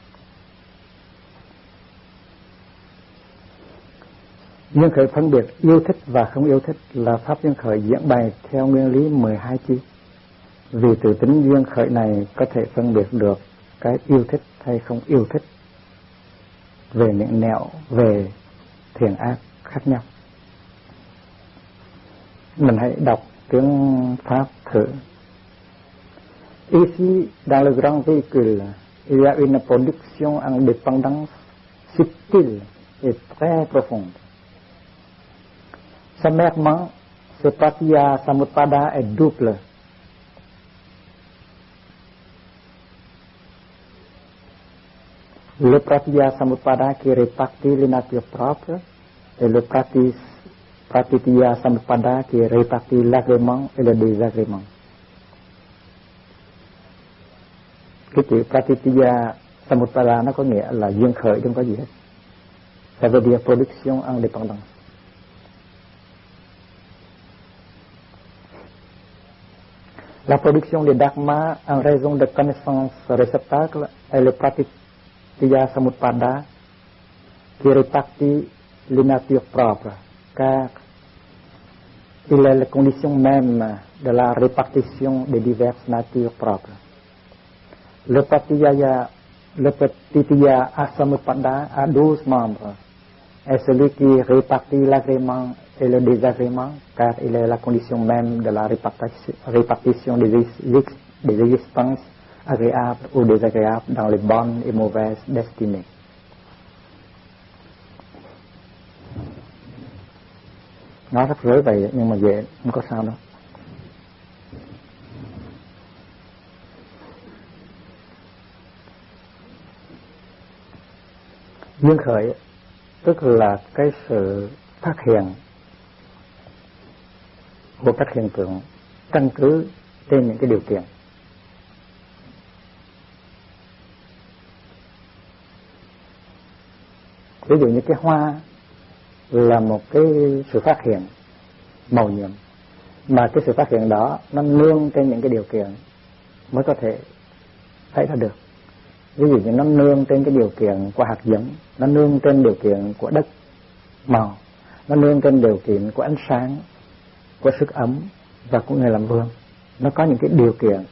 Duyên khởi phân biệt yêu thích và không yêu thích là pháp duyên khởi diễn bày theo nguyên lý 12 chi. Vì từ tính duyên khởi này có thể phân biệt được cái yêu thích hay không yêu thích về những nẻo về thiện ác khác nhau. Mình hãy đọc tiếng Pháp thử. Ici, dans le grand véhicule, il y a une production en dépendance subtile et très profonde. Sommairement, ce pratya samutpada est double. Le pratya samutpada qui répartit les natures propres et le pratitya samutpada qui répartit l'agrément et le désagrément. Cái chữ pratitya samutpada nó có nghĩa là duyên khởi, không có gì hết. Ça veut dire production en dépendance. La production des dharma en raison de connaissance réceptacle est le pratitya samutpada qui répartit les natures propres, car il est la condition même de la répartition des diverses natures propres. Le pratitya samutpada a 12 membres, est celui qui répartit l'agrément et le désagrément, car il est la condition même de la répartition des existences agréables ou désagréables dans les bonnes et mauvaises destinées. Nó rất rối vậy nhưng mà dễ, không có sao đâu. Duyên khởi tức là cái sự phát hiện của các hiện tượng căn cứ trên những cái điều kiện. Ví dụ như cái hoa là một cái sự phát hiện màu nhiệm, mà cái sự phát hiện đó nó nương trên những cái điều kiện mới có thể thấy ra được. Ví dụ như nó nương trên cái điều kiện của hạt giống, nó nương trên điều kiện của đất màu, nó nương trên điều kiện của ánh sáng, của sức ấm và của người làm vườn. Nó có những cái điều kiện,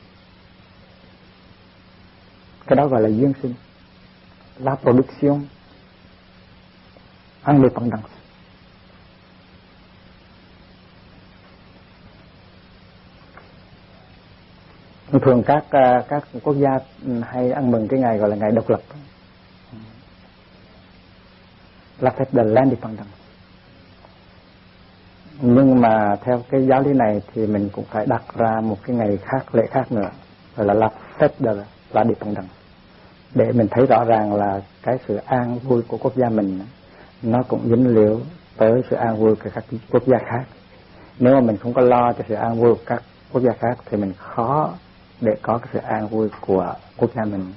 cái đó gọi là duyên sinh. La production en dépendance. Thường các quốc gia hay ăn mừng cái ngày gọi là ngày độc lập, La Fête de l'Indépendance. Nhưng mà theo cái giáo lý này thì mình cũng phải đặt ra một cái ngày khác, lễ khác nữa, gọi là La Fête de l'Indépendance, để mình thấy rõ ràng là cái sự an vui của quốc gia mình nó cũng dính líu tới sự an vui của các quốc gia khác. Nếu mà mình không có lo cho sự an vui của các quốc gia khác thì mình khó để có cái sự an vui của quốc gia mình.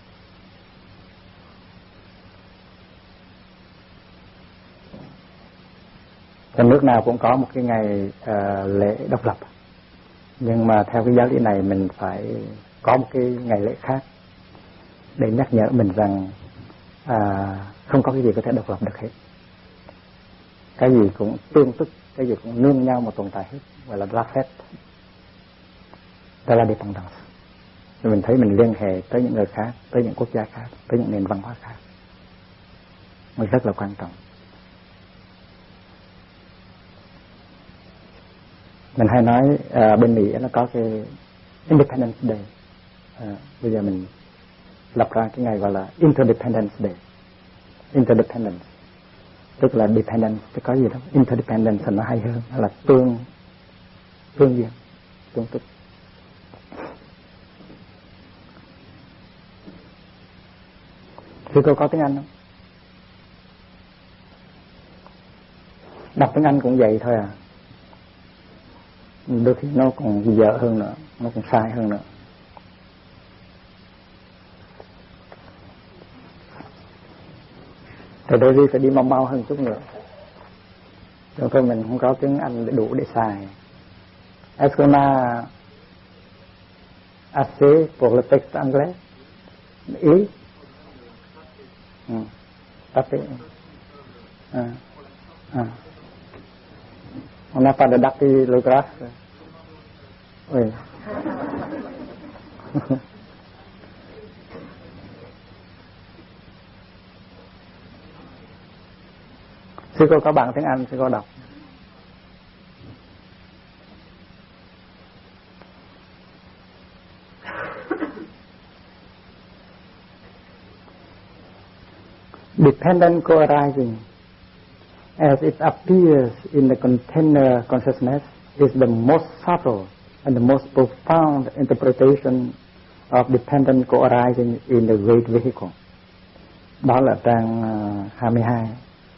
Và nước nào cũng có một cái ngày lễ độc lập, nhưng mà theo cái giáo lý này mình phải có một cái ngày lễ khác để nhắc nhở mình rằng không có cái gì có thể độc lập được hết. Cái gì cũng tương tức, cái gì cũng nương nhau mà tồn tại hết, gọi là La Fête de l'Indépendance. Mình thấy mình liên hệ tới những người khác, tới những quốc gia khác, tới những nền văn hóa khác,มันrất là quan trọng. Mình hay nói bên Mỹ nó có cái Independence Day, bây giờ mình lập ra cái ngày gọi là Interdependence Day. Interdependence tức là dependence thì có gì đâu, interdependence thì nó hay hơn, nó là tương duyên, tương tức. Sư cô có tiếng Anh không? Đọc tiếng Anh cũng vậy thôi à, đôi khi nó còn dở hơn nữa, nó còn sai hơn nữa. Thì đôi khi phải đi mau hơn chút nữa, cho nên mình không có tiếng Anh để đủ để xài. Est-ce qu'on a assez pour le texte anglais? Oui. Assez. On n'a pas de dactylographe. Oui. Sư cô có bạn tiếng Anh, sư cô đọc. Dependent co-arising, as it appears in the container consciousness, is the most subtle and the most profound interpretation of dependent co-arising in the great vehicle. Đó là trang 22.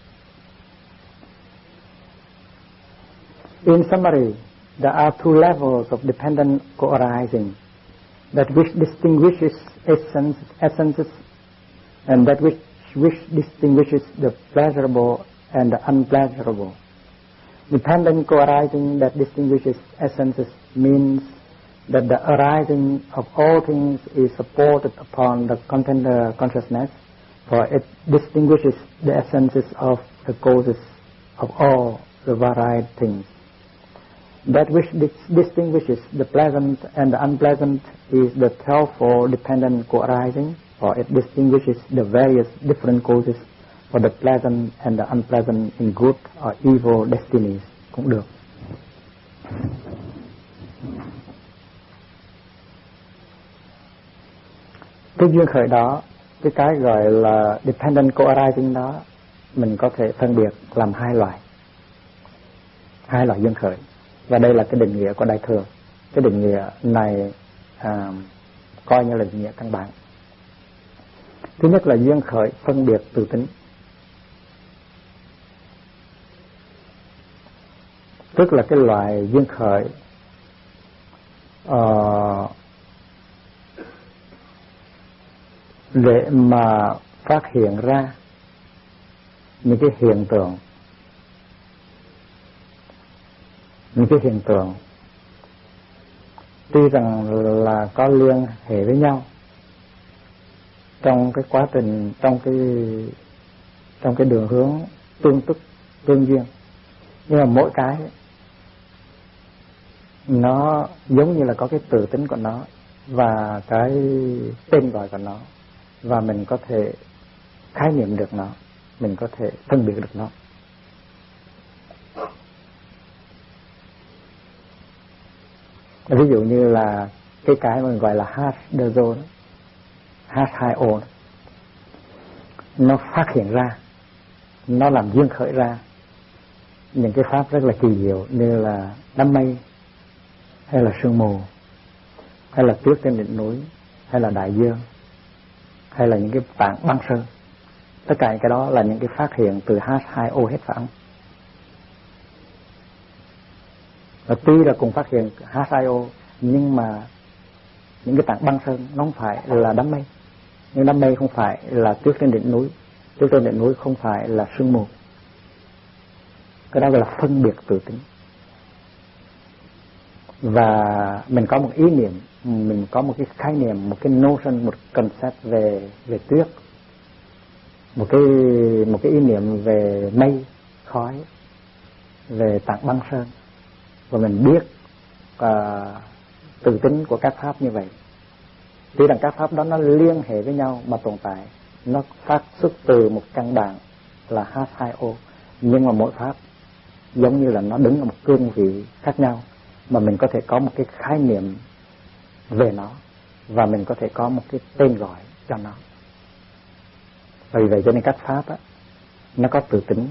In summary, there are two levels of dependent co-arising, that which distinguishes essences and that which distinguishes the pleasurable and the unpleasurable. Dependent co-arising that distinguishes essences means that the arising of all things is supported upon the container consciousness, for it distinguishes the essences of the causes of all the varied things. That which distinguishes the pleasant and the unpleasant is the twofold dependent co-arising, for it distinguishes the various different causes for the pleasant and the unpleasant in good or evil destinies. Cũng được. Cái duyên khởi đó, cái gọi là dependent co-arising đó, mình có thể phân biệt làm hai loại duyên khởi. Và đây là cái định nghĩa của Đại Thừa. Cái định nghĩa này coi như là định nghĩa căn bản. Thứ nhất là duyên khởi phân biệt từ tính, tức là cái loại duyên khởi để mà phát hiện ra những cái hiện tượng tuy rằng là có liên hệ với nhau trong cái quá trình, trong cái đường hướng tương tức tương duyên, nhưng mà mỗi cái nó giống như là có cái tự tính của nó và cái tên gọi của nó, và mình có thể khái niệm được nó, mình có thể phân biệt được nó. Ví dụ như là cái mà mình gọi là H2O, H2O nó phát hiện ra, nó làm duyên khởi ra những cái pháp rất là kỳ diệu như là đám mây, hay là sương mù, hay là tuyết trên đỉnh núi, hay là đại dương, hay là những cái tảng băng sơn. Tất cả cái đó là những cái phát hiện từ H2O hết phải không? Và tuy là cùng phát hiện H2O nhưng mà những cái tảng băng sơn nó không phải là đám mây, nhưng đám mây không phải là tuyết trên đỉnh núi, tuyết trên đỉnh núi không phải là sương mù. Cái đó gọi là phân biệt tự tính. Và mình có một ý niệm, mình có một cái khái niệm, một cái notion, một concept về tuyết, một cái ý niệm về mây, khói, về tảng băng sơn, và mình biết tự tính của các pháp như vậy. Tuy rằng các pháp đó nó liên hệ với nhau mà tồn tại, nó phát xuất từ một căn bản là H2O, nhưng mà mỗi pháp giống như là nó đứng ở một cương vị khác nhau, mà mình có thể có một cái khái niệm về nó, và mình có thể có một cái tên gọi cho nó. Vì vậy cho nên các pháp á, nó có tự tính.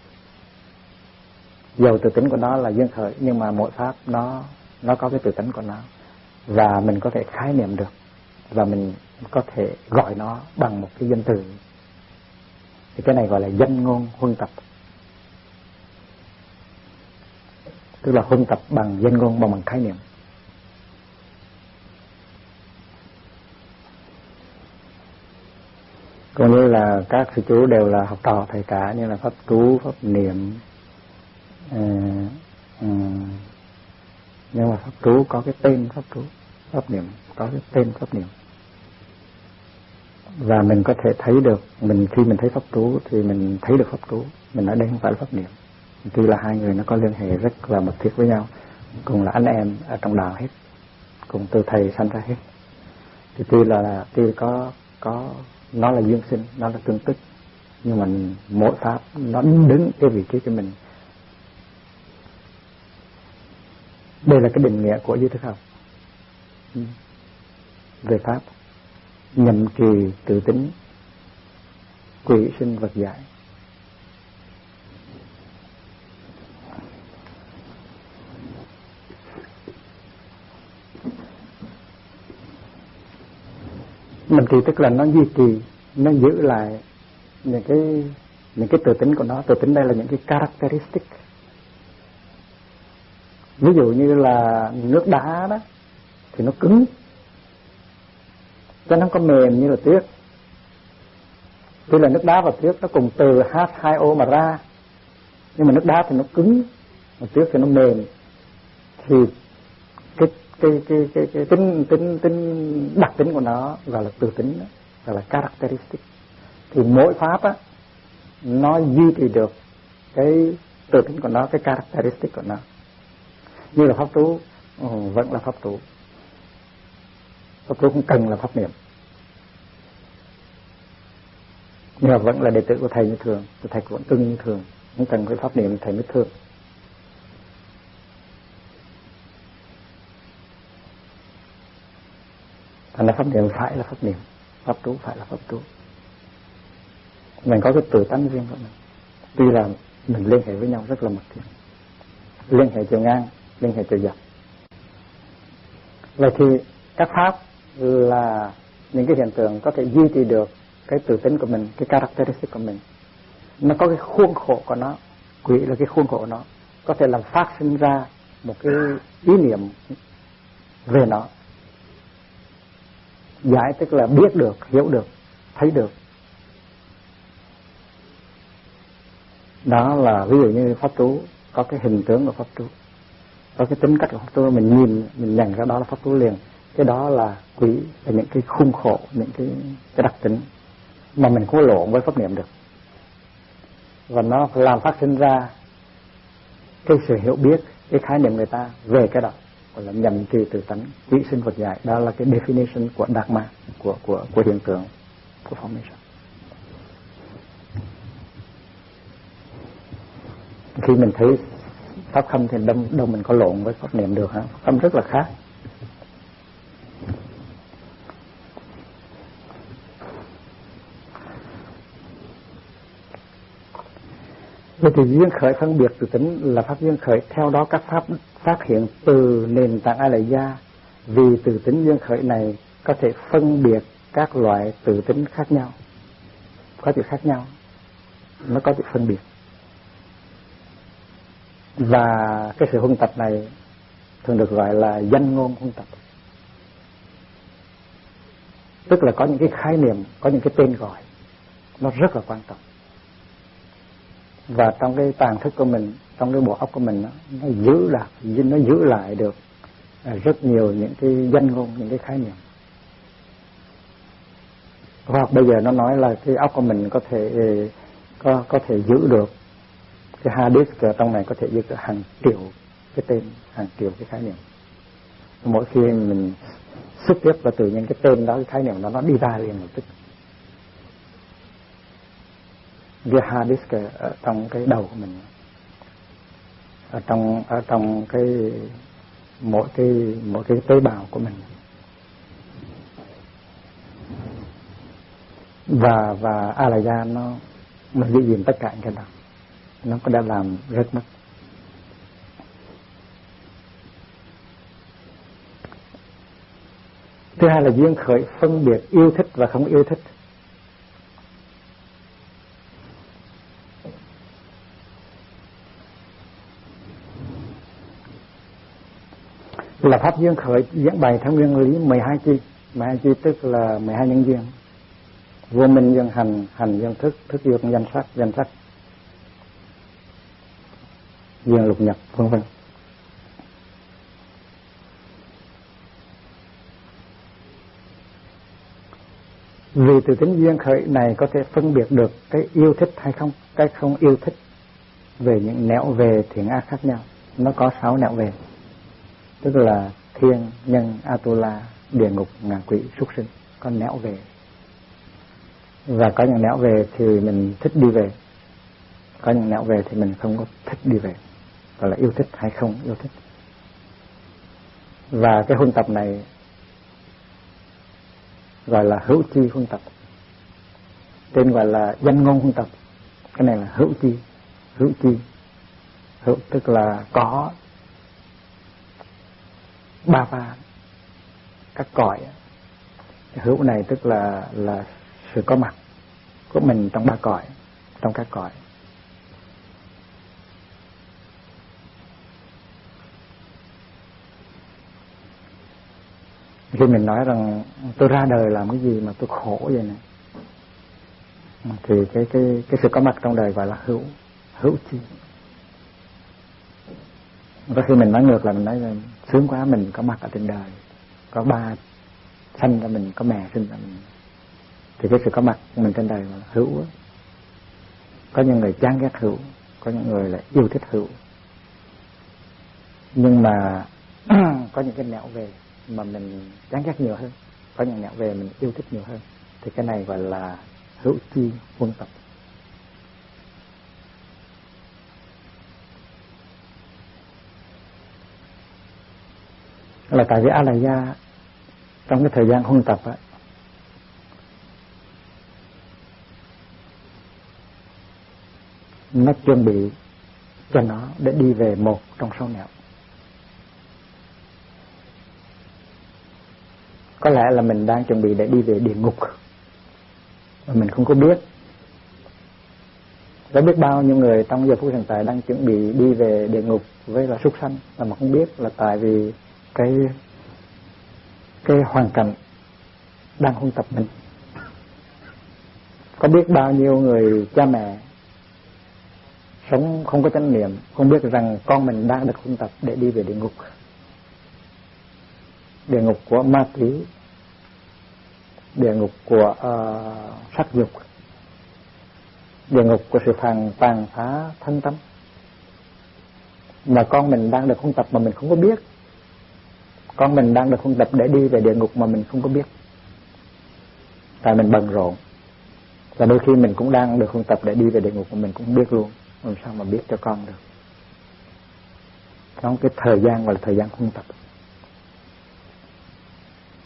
Dầu tự tính của nó là duyên khởi, nhưng mà mỗi pháp nó có cái tự tính của nó, và mình có thể khái niệm được, và mình có thể gọi nó bằng một cái danh từ. Thì cái này gọi là danh ngôn huân tập, tức là huân tập bằng danh ngôn, bằng khái niệm. Còn như là các sư chú đều là học trò thầy cả, như là pháp trú, pháp niệm, nhưng mà pháp trú có cái tên pháp trú, pháp niệm có cái tên pháp niệm. Và mình có thể thấy được, khi mình thấy pháp trú thì mình thấy được pháp trú, mình nói đây không phải là pháp niệm. Tuy là hai người nó có liên hệ rất là mật thiết với nhau, cùng là anh em ở trong đạo hết, cùng từ thầy sanh ra hết. Thì tuy có nó là duyên sinh, nó là tương tức, nhưng mà mỗi pháp nó đứng cái vị trí của mình. Đây là cái định nghĩa của duy thức học về pháp: nhậm trì tự tính, quỷ sinh vật giải. Nhậm trì tức là nó duy trì, nó giữ lại những cái tự tính của nó. Tự tính đây là những cái characteristic. Ví dụ như là nước đá đó thì nó cứng, cho nó có mềm như là tuyết. Tuy là nước đá và tuyết nó cùng từ H2O mà ra, nhưng mà nước đá thì nó cứng, mà tuyết thì nó mềm. Thì cái tính đặc tính của nó gọi là tự tính đó, gọi là characteristic. Thì mỗi pháp á, nó duy trì được cái tự tính của nó, cái characteristic của nó. Như là pháp trú vẫn là pháp trú, pháp trú không cần là pháp niệm, nhưng mà vẫn là đệ tử của thầy như thường, thầy cũng ưng như thường, không cần cái pháp niệm thầy mới thương. Thành ra pháp niệm phải là pháp niệm, pháp trú phải là pháp trú. Mình có cái tự tánh riêng của mình, tuy là mình liên hệ với nhau rất là mật thiết, liên hệ chiều ngang, liên hệ chiều dọc. Vậy thì các pháp là những cái hiện tượng có thể duy trì được cái tự tính của mình, cái characteristic của mình. Nó có cái khuôn khổ của nó, quỷ là cái khuôn khổ của nó, có thể làm phát sinh ra một cái ý niệm về nó. Giải tức là biết được, hiểu được, thấy được. Đó là ví dụ như pháp trú có cái hình tướng của pháp trú, có cái tính cách của pháp trú, mình nhìn, mình nhận ra đó là pháp trú liền. Cái đó là quỷ, là những cái khung khổ, những cái đặc tính mà mình không có lộn với pháp niệm được. Và nó làm phát sinh ra cái sự hiểu biết, cái khái niệm người ta về cái đó, gọi là nhậm trì tự tánh, quỷ sinh vật giải. Đó là cái definition của Dharma, của hiện tượng, của formation. Khi mình thấy pháp khâm thì đâu mình có lộn với pháp niệm được hả? Khâm rất là khác. Vậy thì duyên khởi phân biệt tự tính là pháp duyên khởi, theo đó các pháp phát hiện từ nền tảng A Lại Gia. Vì tự tính duyên khởi này có thể phân biệt các loại tự tính khác nhau, có chữ khác nhau, nó có chữ phân biệt. Và cái sự huân tập này thường được gọi là danh ngôn huân tập, tức là có những cái khái niệm, có những cái tên gọi, nó rất là quan trọng. Và trong cái tàng thức của mình, trong cái bộ óc của mình, nó giữ lại được rất nhiều những cái danh ngôn, những cái khái niệm. Khoa học bây giờ nó nói là cái óc của mình có thể giữ được cái hard disk ở trong này, có thể giữ được hàng triệu cái tên, hàng triệu cái khái niệm. Mỗi khi mình xuất tiếp và từ những cái tên đó, cái khái niệm đó nó đi ra liền một tức. Cái hard disk ở trong cái đầu của mình, ở trong cái mỗi cái tế bào của mình. Và A La Gia nó giữ gìn tất cả những cái đó, nó có đã làm rất mất. Thứ hai là duyên khởi phân biệt yêu thích và không yêu thích. Là pháp duyên khởi diễn bày theo nguyên lý 12 chi. 12 chi tức là 12 nhân duyên. Vô minh duyên hành, hành duyên thức, thức duyên danh sắc, danh sắc duyên lục nhập, vân vân. Vì từ tính duyên khởi này có thể phân biệt được cái yêu thích hay không, cái không yêu thích về những nẻo về thiện ác khác nhau. Nó có 6 nẻo về, tức là thiên, nhân, atula, địa ngục, ngạ quỷ, súc sinh, có nẻo về. Và có những nẻo về thì mình thích đi về, có những nẻo về thì mình không có thích đi về, gọi là yêu thích hay không yêu thích. Và cái huân tập này gọi là hữu chi huân tập, tên gọi là danh ngôn huân tập. Cái này là hữu chi, hữu tức là có ba các cõi. Hữu này tức là sự có mặt của mình trong ba cõi, trong các cõi. Khi mình nói rằng tôi ra đời làm cái gì mà tôi khổ vậy này, thì cái sự có mặt trong đời gọi là hữu chi. Và khi mình nói ngược là mình nói là sướng quá, mình có mặt ở trên đời, có ba sanh ra mình, có mẹ sinh ra mình, thì cái sự có mặt của mình trên đời là hữu. Có những người chán ghét hữu, có những người lại yêu thích hữu. Nhưng mà có những cái nẻo về mà mình chán ghét nhiều hơn, có những nẻo về mình yêu thích nhiều hơn, thì cái này gọi là hữu chi huân tập. Là tại vì A La Gia trong cái thời gian huân tập á, nó chuẩn bị cho nó để đi về một trong 6 nẻo. Có lẽ là mình đang chuẩn bị để đi về địa ngục mà mình không có biết. Đã biết bao nhiêu người trong giờ phút hiện tại đang chuẩn bị đi về địa ngục với là súc sanh mà không biết, là tại vì cái hoàn cảnh đang huân tập mình. Có biết bao nhiêu người cha mẹ sống không có chánh niệm, không biết rằng con mình đang được huân tập để đi về địa ngục. Địa ngục của ma túy, địa ngục của sắc dục, địa ngục của sự tàn phá thân tâm. Mà con mình đang được huân tập mà mình không có biết. Con mình đang được huân tập để đi về địa ngục mà mình không có biết. Tại mình bận rộn. Và đôi khi mình cũng đang được huân tập để đi về địa ngục mà mình cũng không biết luôn. Làm sao mà biết cho con được. Trong cái thời gian gọi là thời gian huân tập.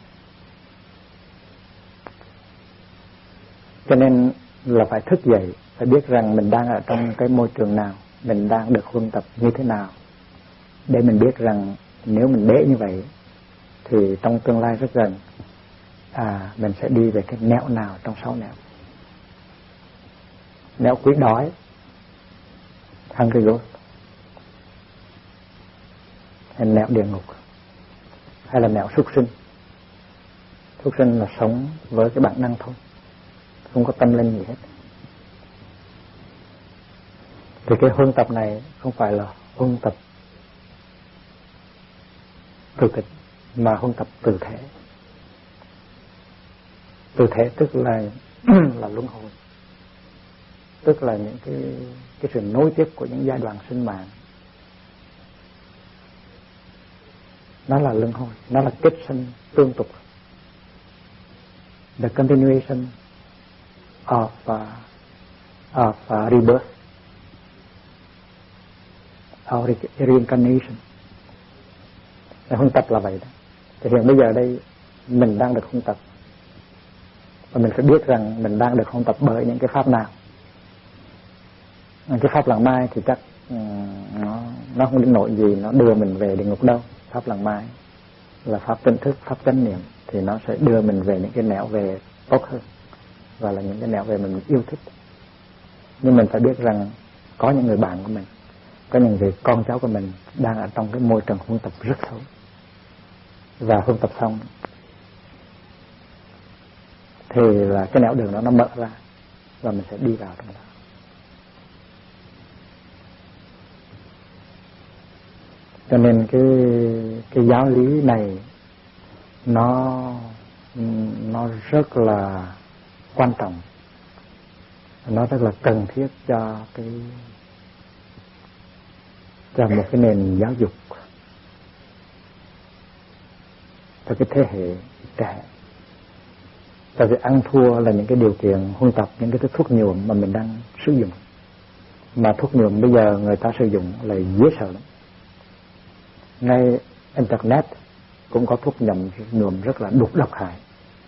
Cho nên là phải thức dậy phải biết rằng mình đang ở trong cái môi trường nào, mình đang được huân tập như thế nào, để mình biết rằng nếu mình để như vậy thì trong tương lai rất gần mình sẽ đi về cái nẻo nào trong 6 nẻo. Nẻo quỷ đói, hungry ghost, hay nẻo địa ngục, hay là nẻo súc sinh. Súc sinh là sống với cái bản năng thôi, không có tâm linh gì hết. Thì cái huân tập này không phải là huân tập từ tịch, mà huân tập từ thể. Từ thể tức là là luân hồi, tức là những cái sự nối tiếp của những giai đoạn sinh mạng. Nó là luân hồi, nó là kết sinh tương tục. The continuation of rebirth, of reincarnation. Huân tập là vậy đó. Thì hiện bây giờ đây mình đang được huân tập, và mình phải biết rằng mình đang được huân tập bởi những cái pháp nào. Cái pháp lặng mai thì chắc nó không đến nỗi gì nó đưa mình về địa ngục đâu. Pháp lặng mai là pháp tỉnh thức, pháp chánh niệm, thì nó sẽ đưa mình về những cái nẻo về tốt hơn, và là những cái nẻo về mình yêu thích. Nhưng mình phải biết rằng có những người bạn của mình, có những người con cháu của mình đang ở trong cái môi trường huân tập rất xấu, và huân tập xong thì là cái nẻo đường đó nó mở ra và mình sẽ đi vào trong đó. Cho nên cái giáo lý này nó rất là quan trọng, nó rất là cần thiết cho một cái nền giáo dục, cho cái thế hệ trẻ. Tại vì ăn thua là những cái điều kiện huân tập, những cái thuốc nhuộm mà mình đang sử dụng. Mà thuốc nhuộm bây giờ người ta sử dụng là dễ sợ lắm. Ngay Internet cũng có thuốc nhuộm rất là độc hại.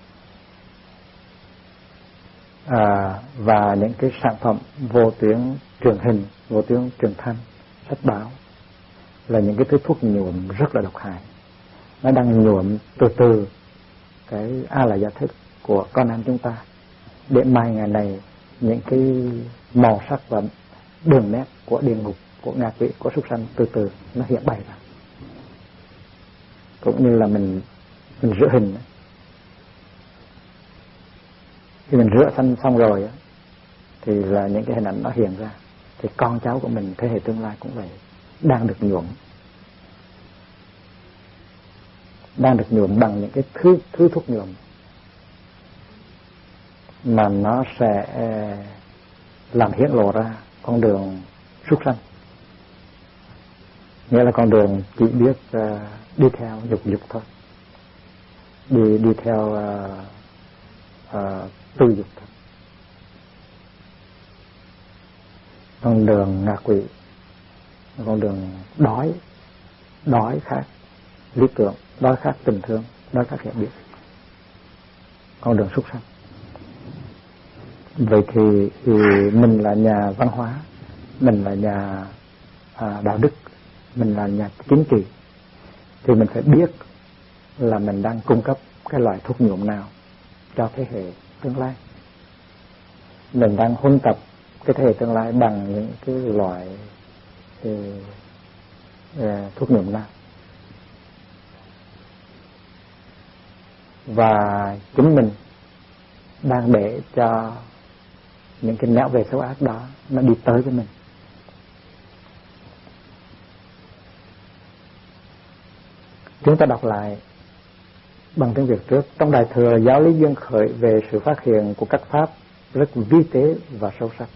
Và những cái sản phẩm vô tuyến truyền hình, vô tuyến truyền thanh, sách báo là những cái thứ thuốc nhuộm rất là độc hại. Nó đang nhuộm từ từ cái là giả thức của con em chúng ta, để mai ngày này những cái màu sắc và đường nét của địa ngục, của ngạ quỷ, của súc sanh từ từ nó hiện bày ra. Cũng như là mình rửa hình, khi mình rửa xong rồi thì là những cái hình ảnh nó hiện ra. Thì con cháu của mình thế hệ tương lai cũng vậy, đang được nhuộm, đang được nhuộm bằng những cái thứ thuốc nhuộm mà nó sẽ làm hiển lộ ra con đường súc sanh, nghĩa là con đường chỉ biết đi theo dục thôi, đi theo tư dục thôi. Con đường ngạ quỷ, con đường đói khác lý tưởng, đói khác tình thương, đói khác hiểu biết, con đường súc sanh. Vậy thì mình là nhà văn hóa, mình là nhà đạo đức, mình là nhà chính trị, thì mình phải biết là mình đang cung cấp cái loại thuốc nhuộm nào cho thế hệ tương lai. Mình đang huân tập cái thế hệ tương lai bằng những cái loại thuốc nhuộm nào. Và chính mình đang để cho những cái nẻo về xấu ác đó nó đi tới với mình. Chúng ta đọc lại bằng tiếng Việt trước. Trong Đại Thừa là giáo lý duyên khởi về sự phát hiện của các pháp rất vi tế và sâu sắc.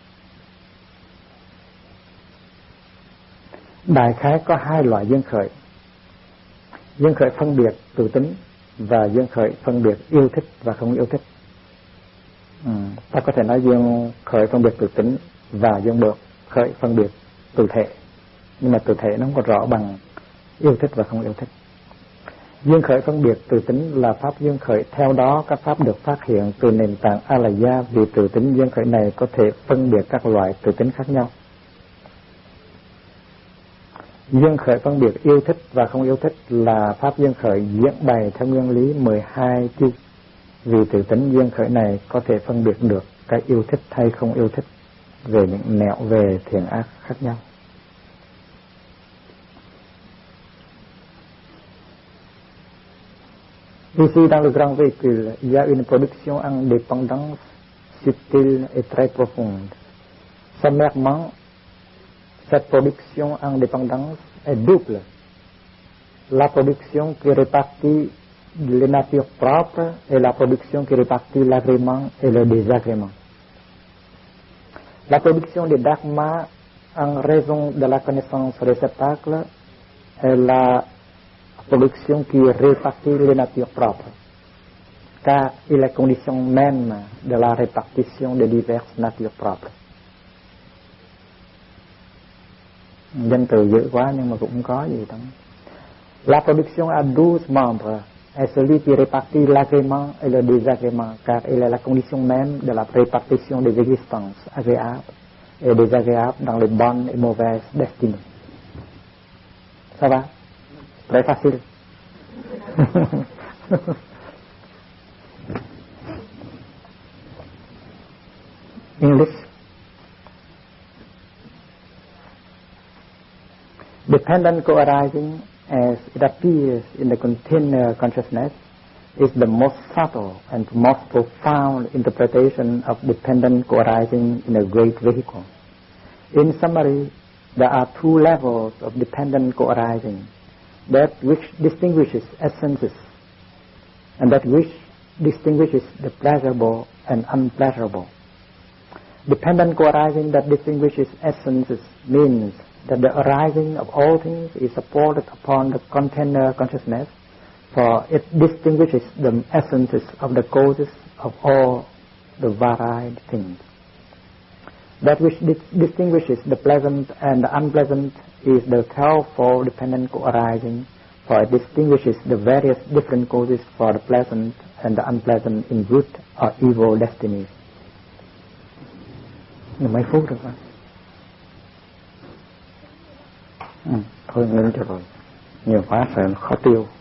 Đại khái có 2 loại duyên khởi: duyên khởi phân biệt tự tính và duyên khởi phân biệt yêu thích và không yêu thích. Ta có thể nói duyên khởi phân biệt tự tính và duyên khởi phân biệt tự thể, nhưng mà tự thể nó không có rõ bằng yêu thích và không yêu thích. Duyên khởi phân biệt từ tính là pháp duyên khởi, theo đó các pháp được phát hiện từ nền tảng A-la-gia, vì từ tính duyên khởi này có thể phân biệt các loại từ tính khác nhau. Duyên khởi phân biệt yêu thích và không yêu thích là pháp duyên khởi diễn bày theo nguyên lý 12 chu. Vì từ tính duyên khởi này có thể phân biệt được cái yêu thích hay không yêu thích về những nẻo về thiện ác khác nhau. Ici dans le grand véhicule, il y a une production en dépendance subtile et très profonde. Sommairement, cette production en dépendance est double. La production qui répartit les natures propres et la production qui répartit l'agrément et le désagrément. La production des dharma en raison de la connaissance réceptacle est la production qui répartit les natures propres, car il est condition même de la répartition des diverses natures propres. Danh từ dữ quá nhưng mà cũng không có gì đâu. La production a 12 membres est celui qui répartit l'agrément et le désagrément, car il est la condition même de la répartition des existences agréables et désagréables dans les bonnes et mauvaises destinées. Ça va? Très facile. English. Dependent co-arising, as it appears in the container consciousness, is the most subtle and most profound interpretation of dependent co-arising in a great vehicle. In summary, there are two levels of dependent co-arising: that which distinguishes essences, and that which distinguishes the pleasurable and unpleasurable. Dependent co-arising that distinguishes essences means that the arising of all things is supported upon the container consciousness, for it distinguishes the essences of the causes of all the varied things. That which distinguishes the pleasant and the unpleasant is the careful dependent co-arising, for it distinguishes the various different causes for the pleasant and the unpleasant in good or evil destinies. Mấy phút được không? Thôi ngưng cho rồi, nhiều quá sợ khó tiêu.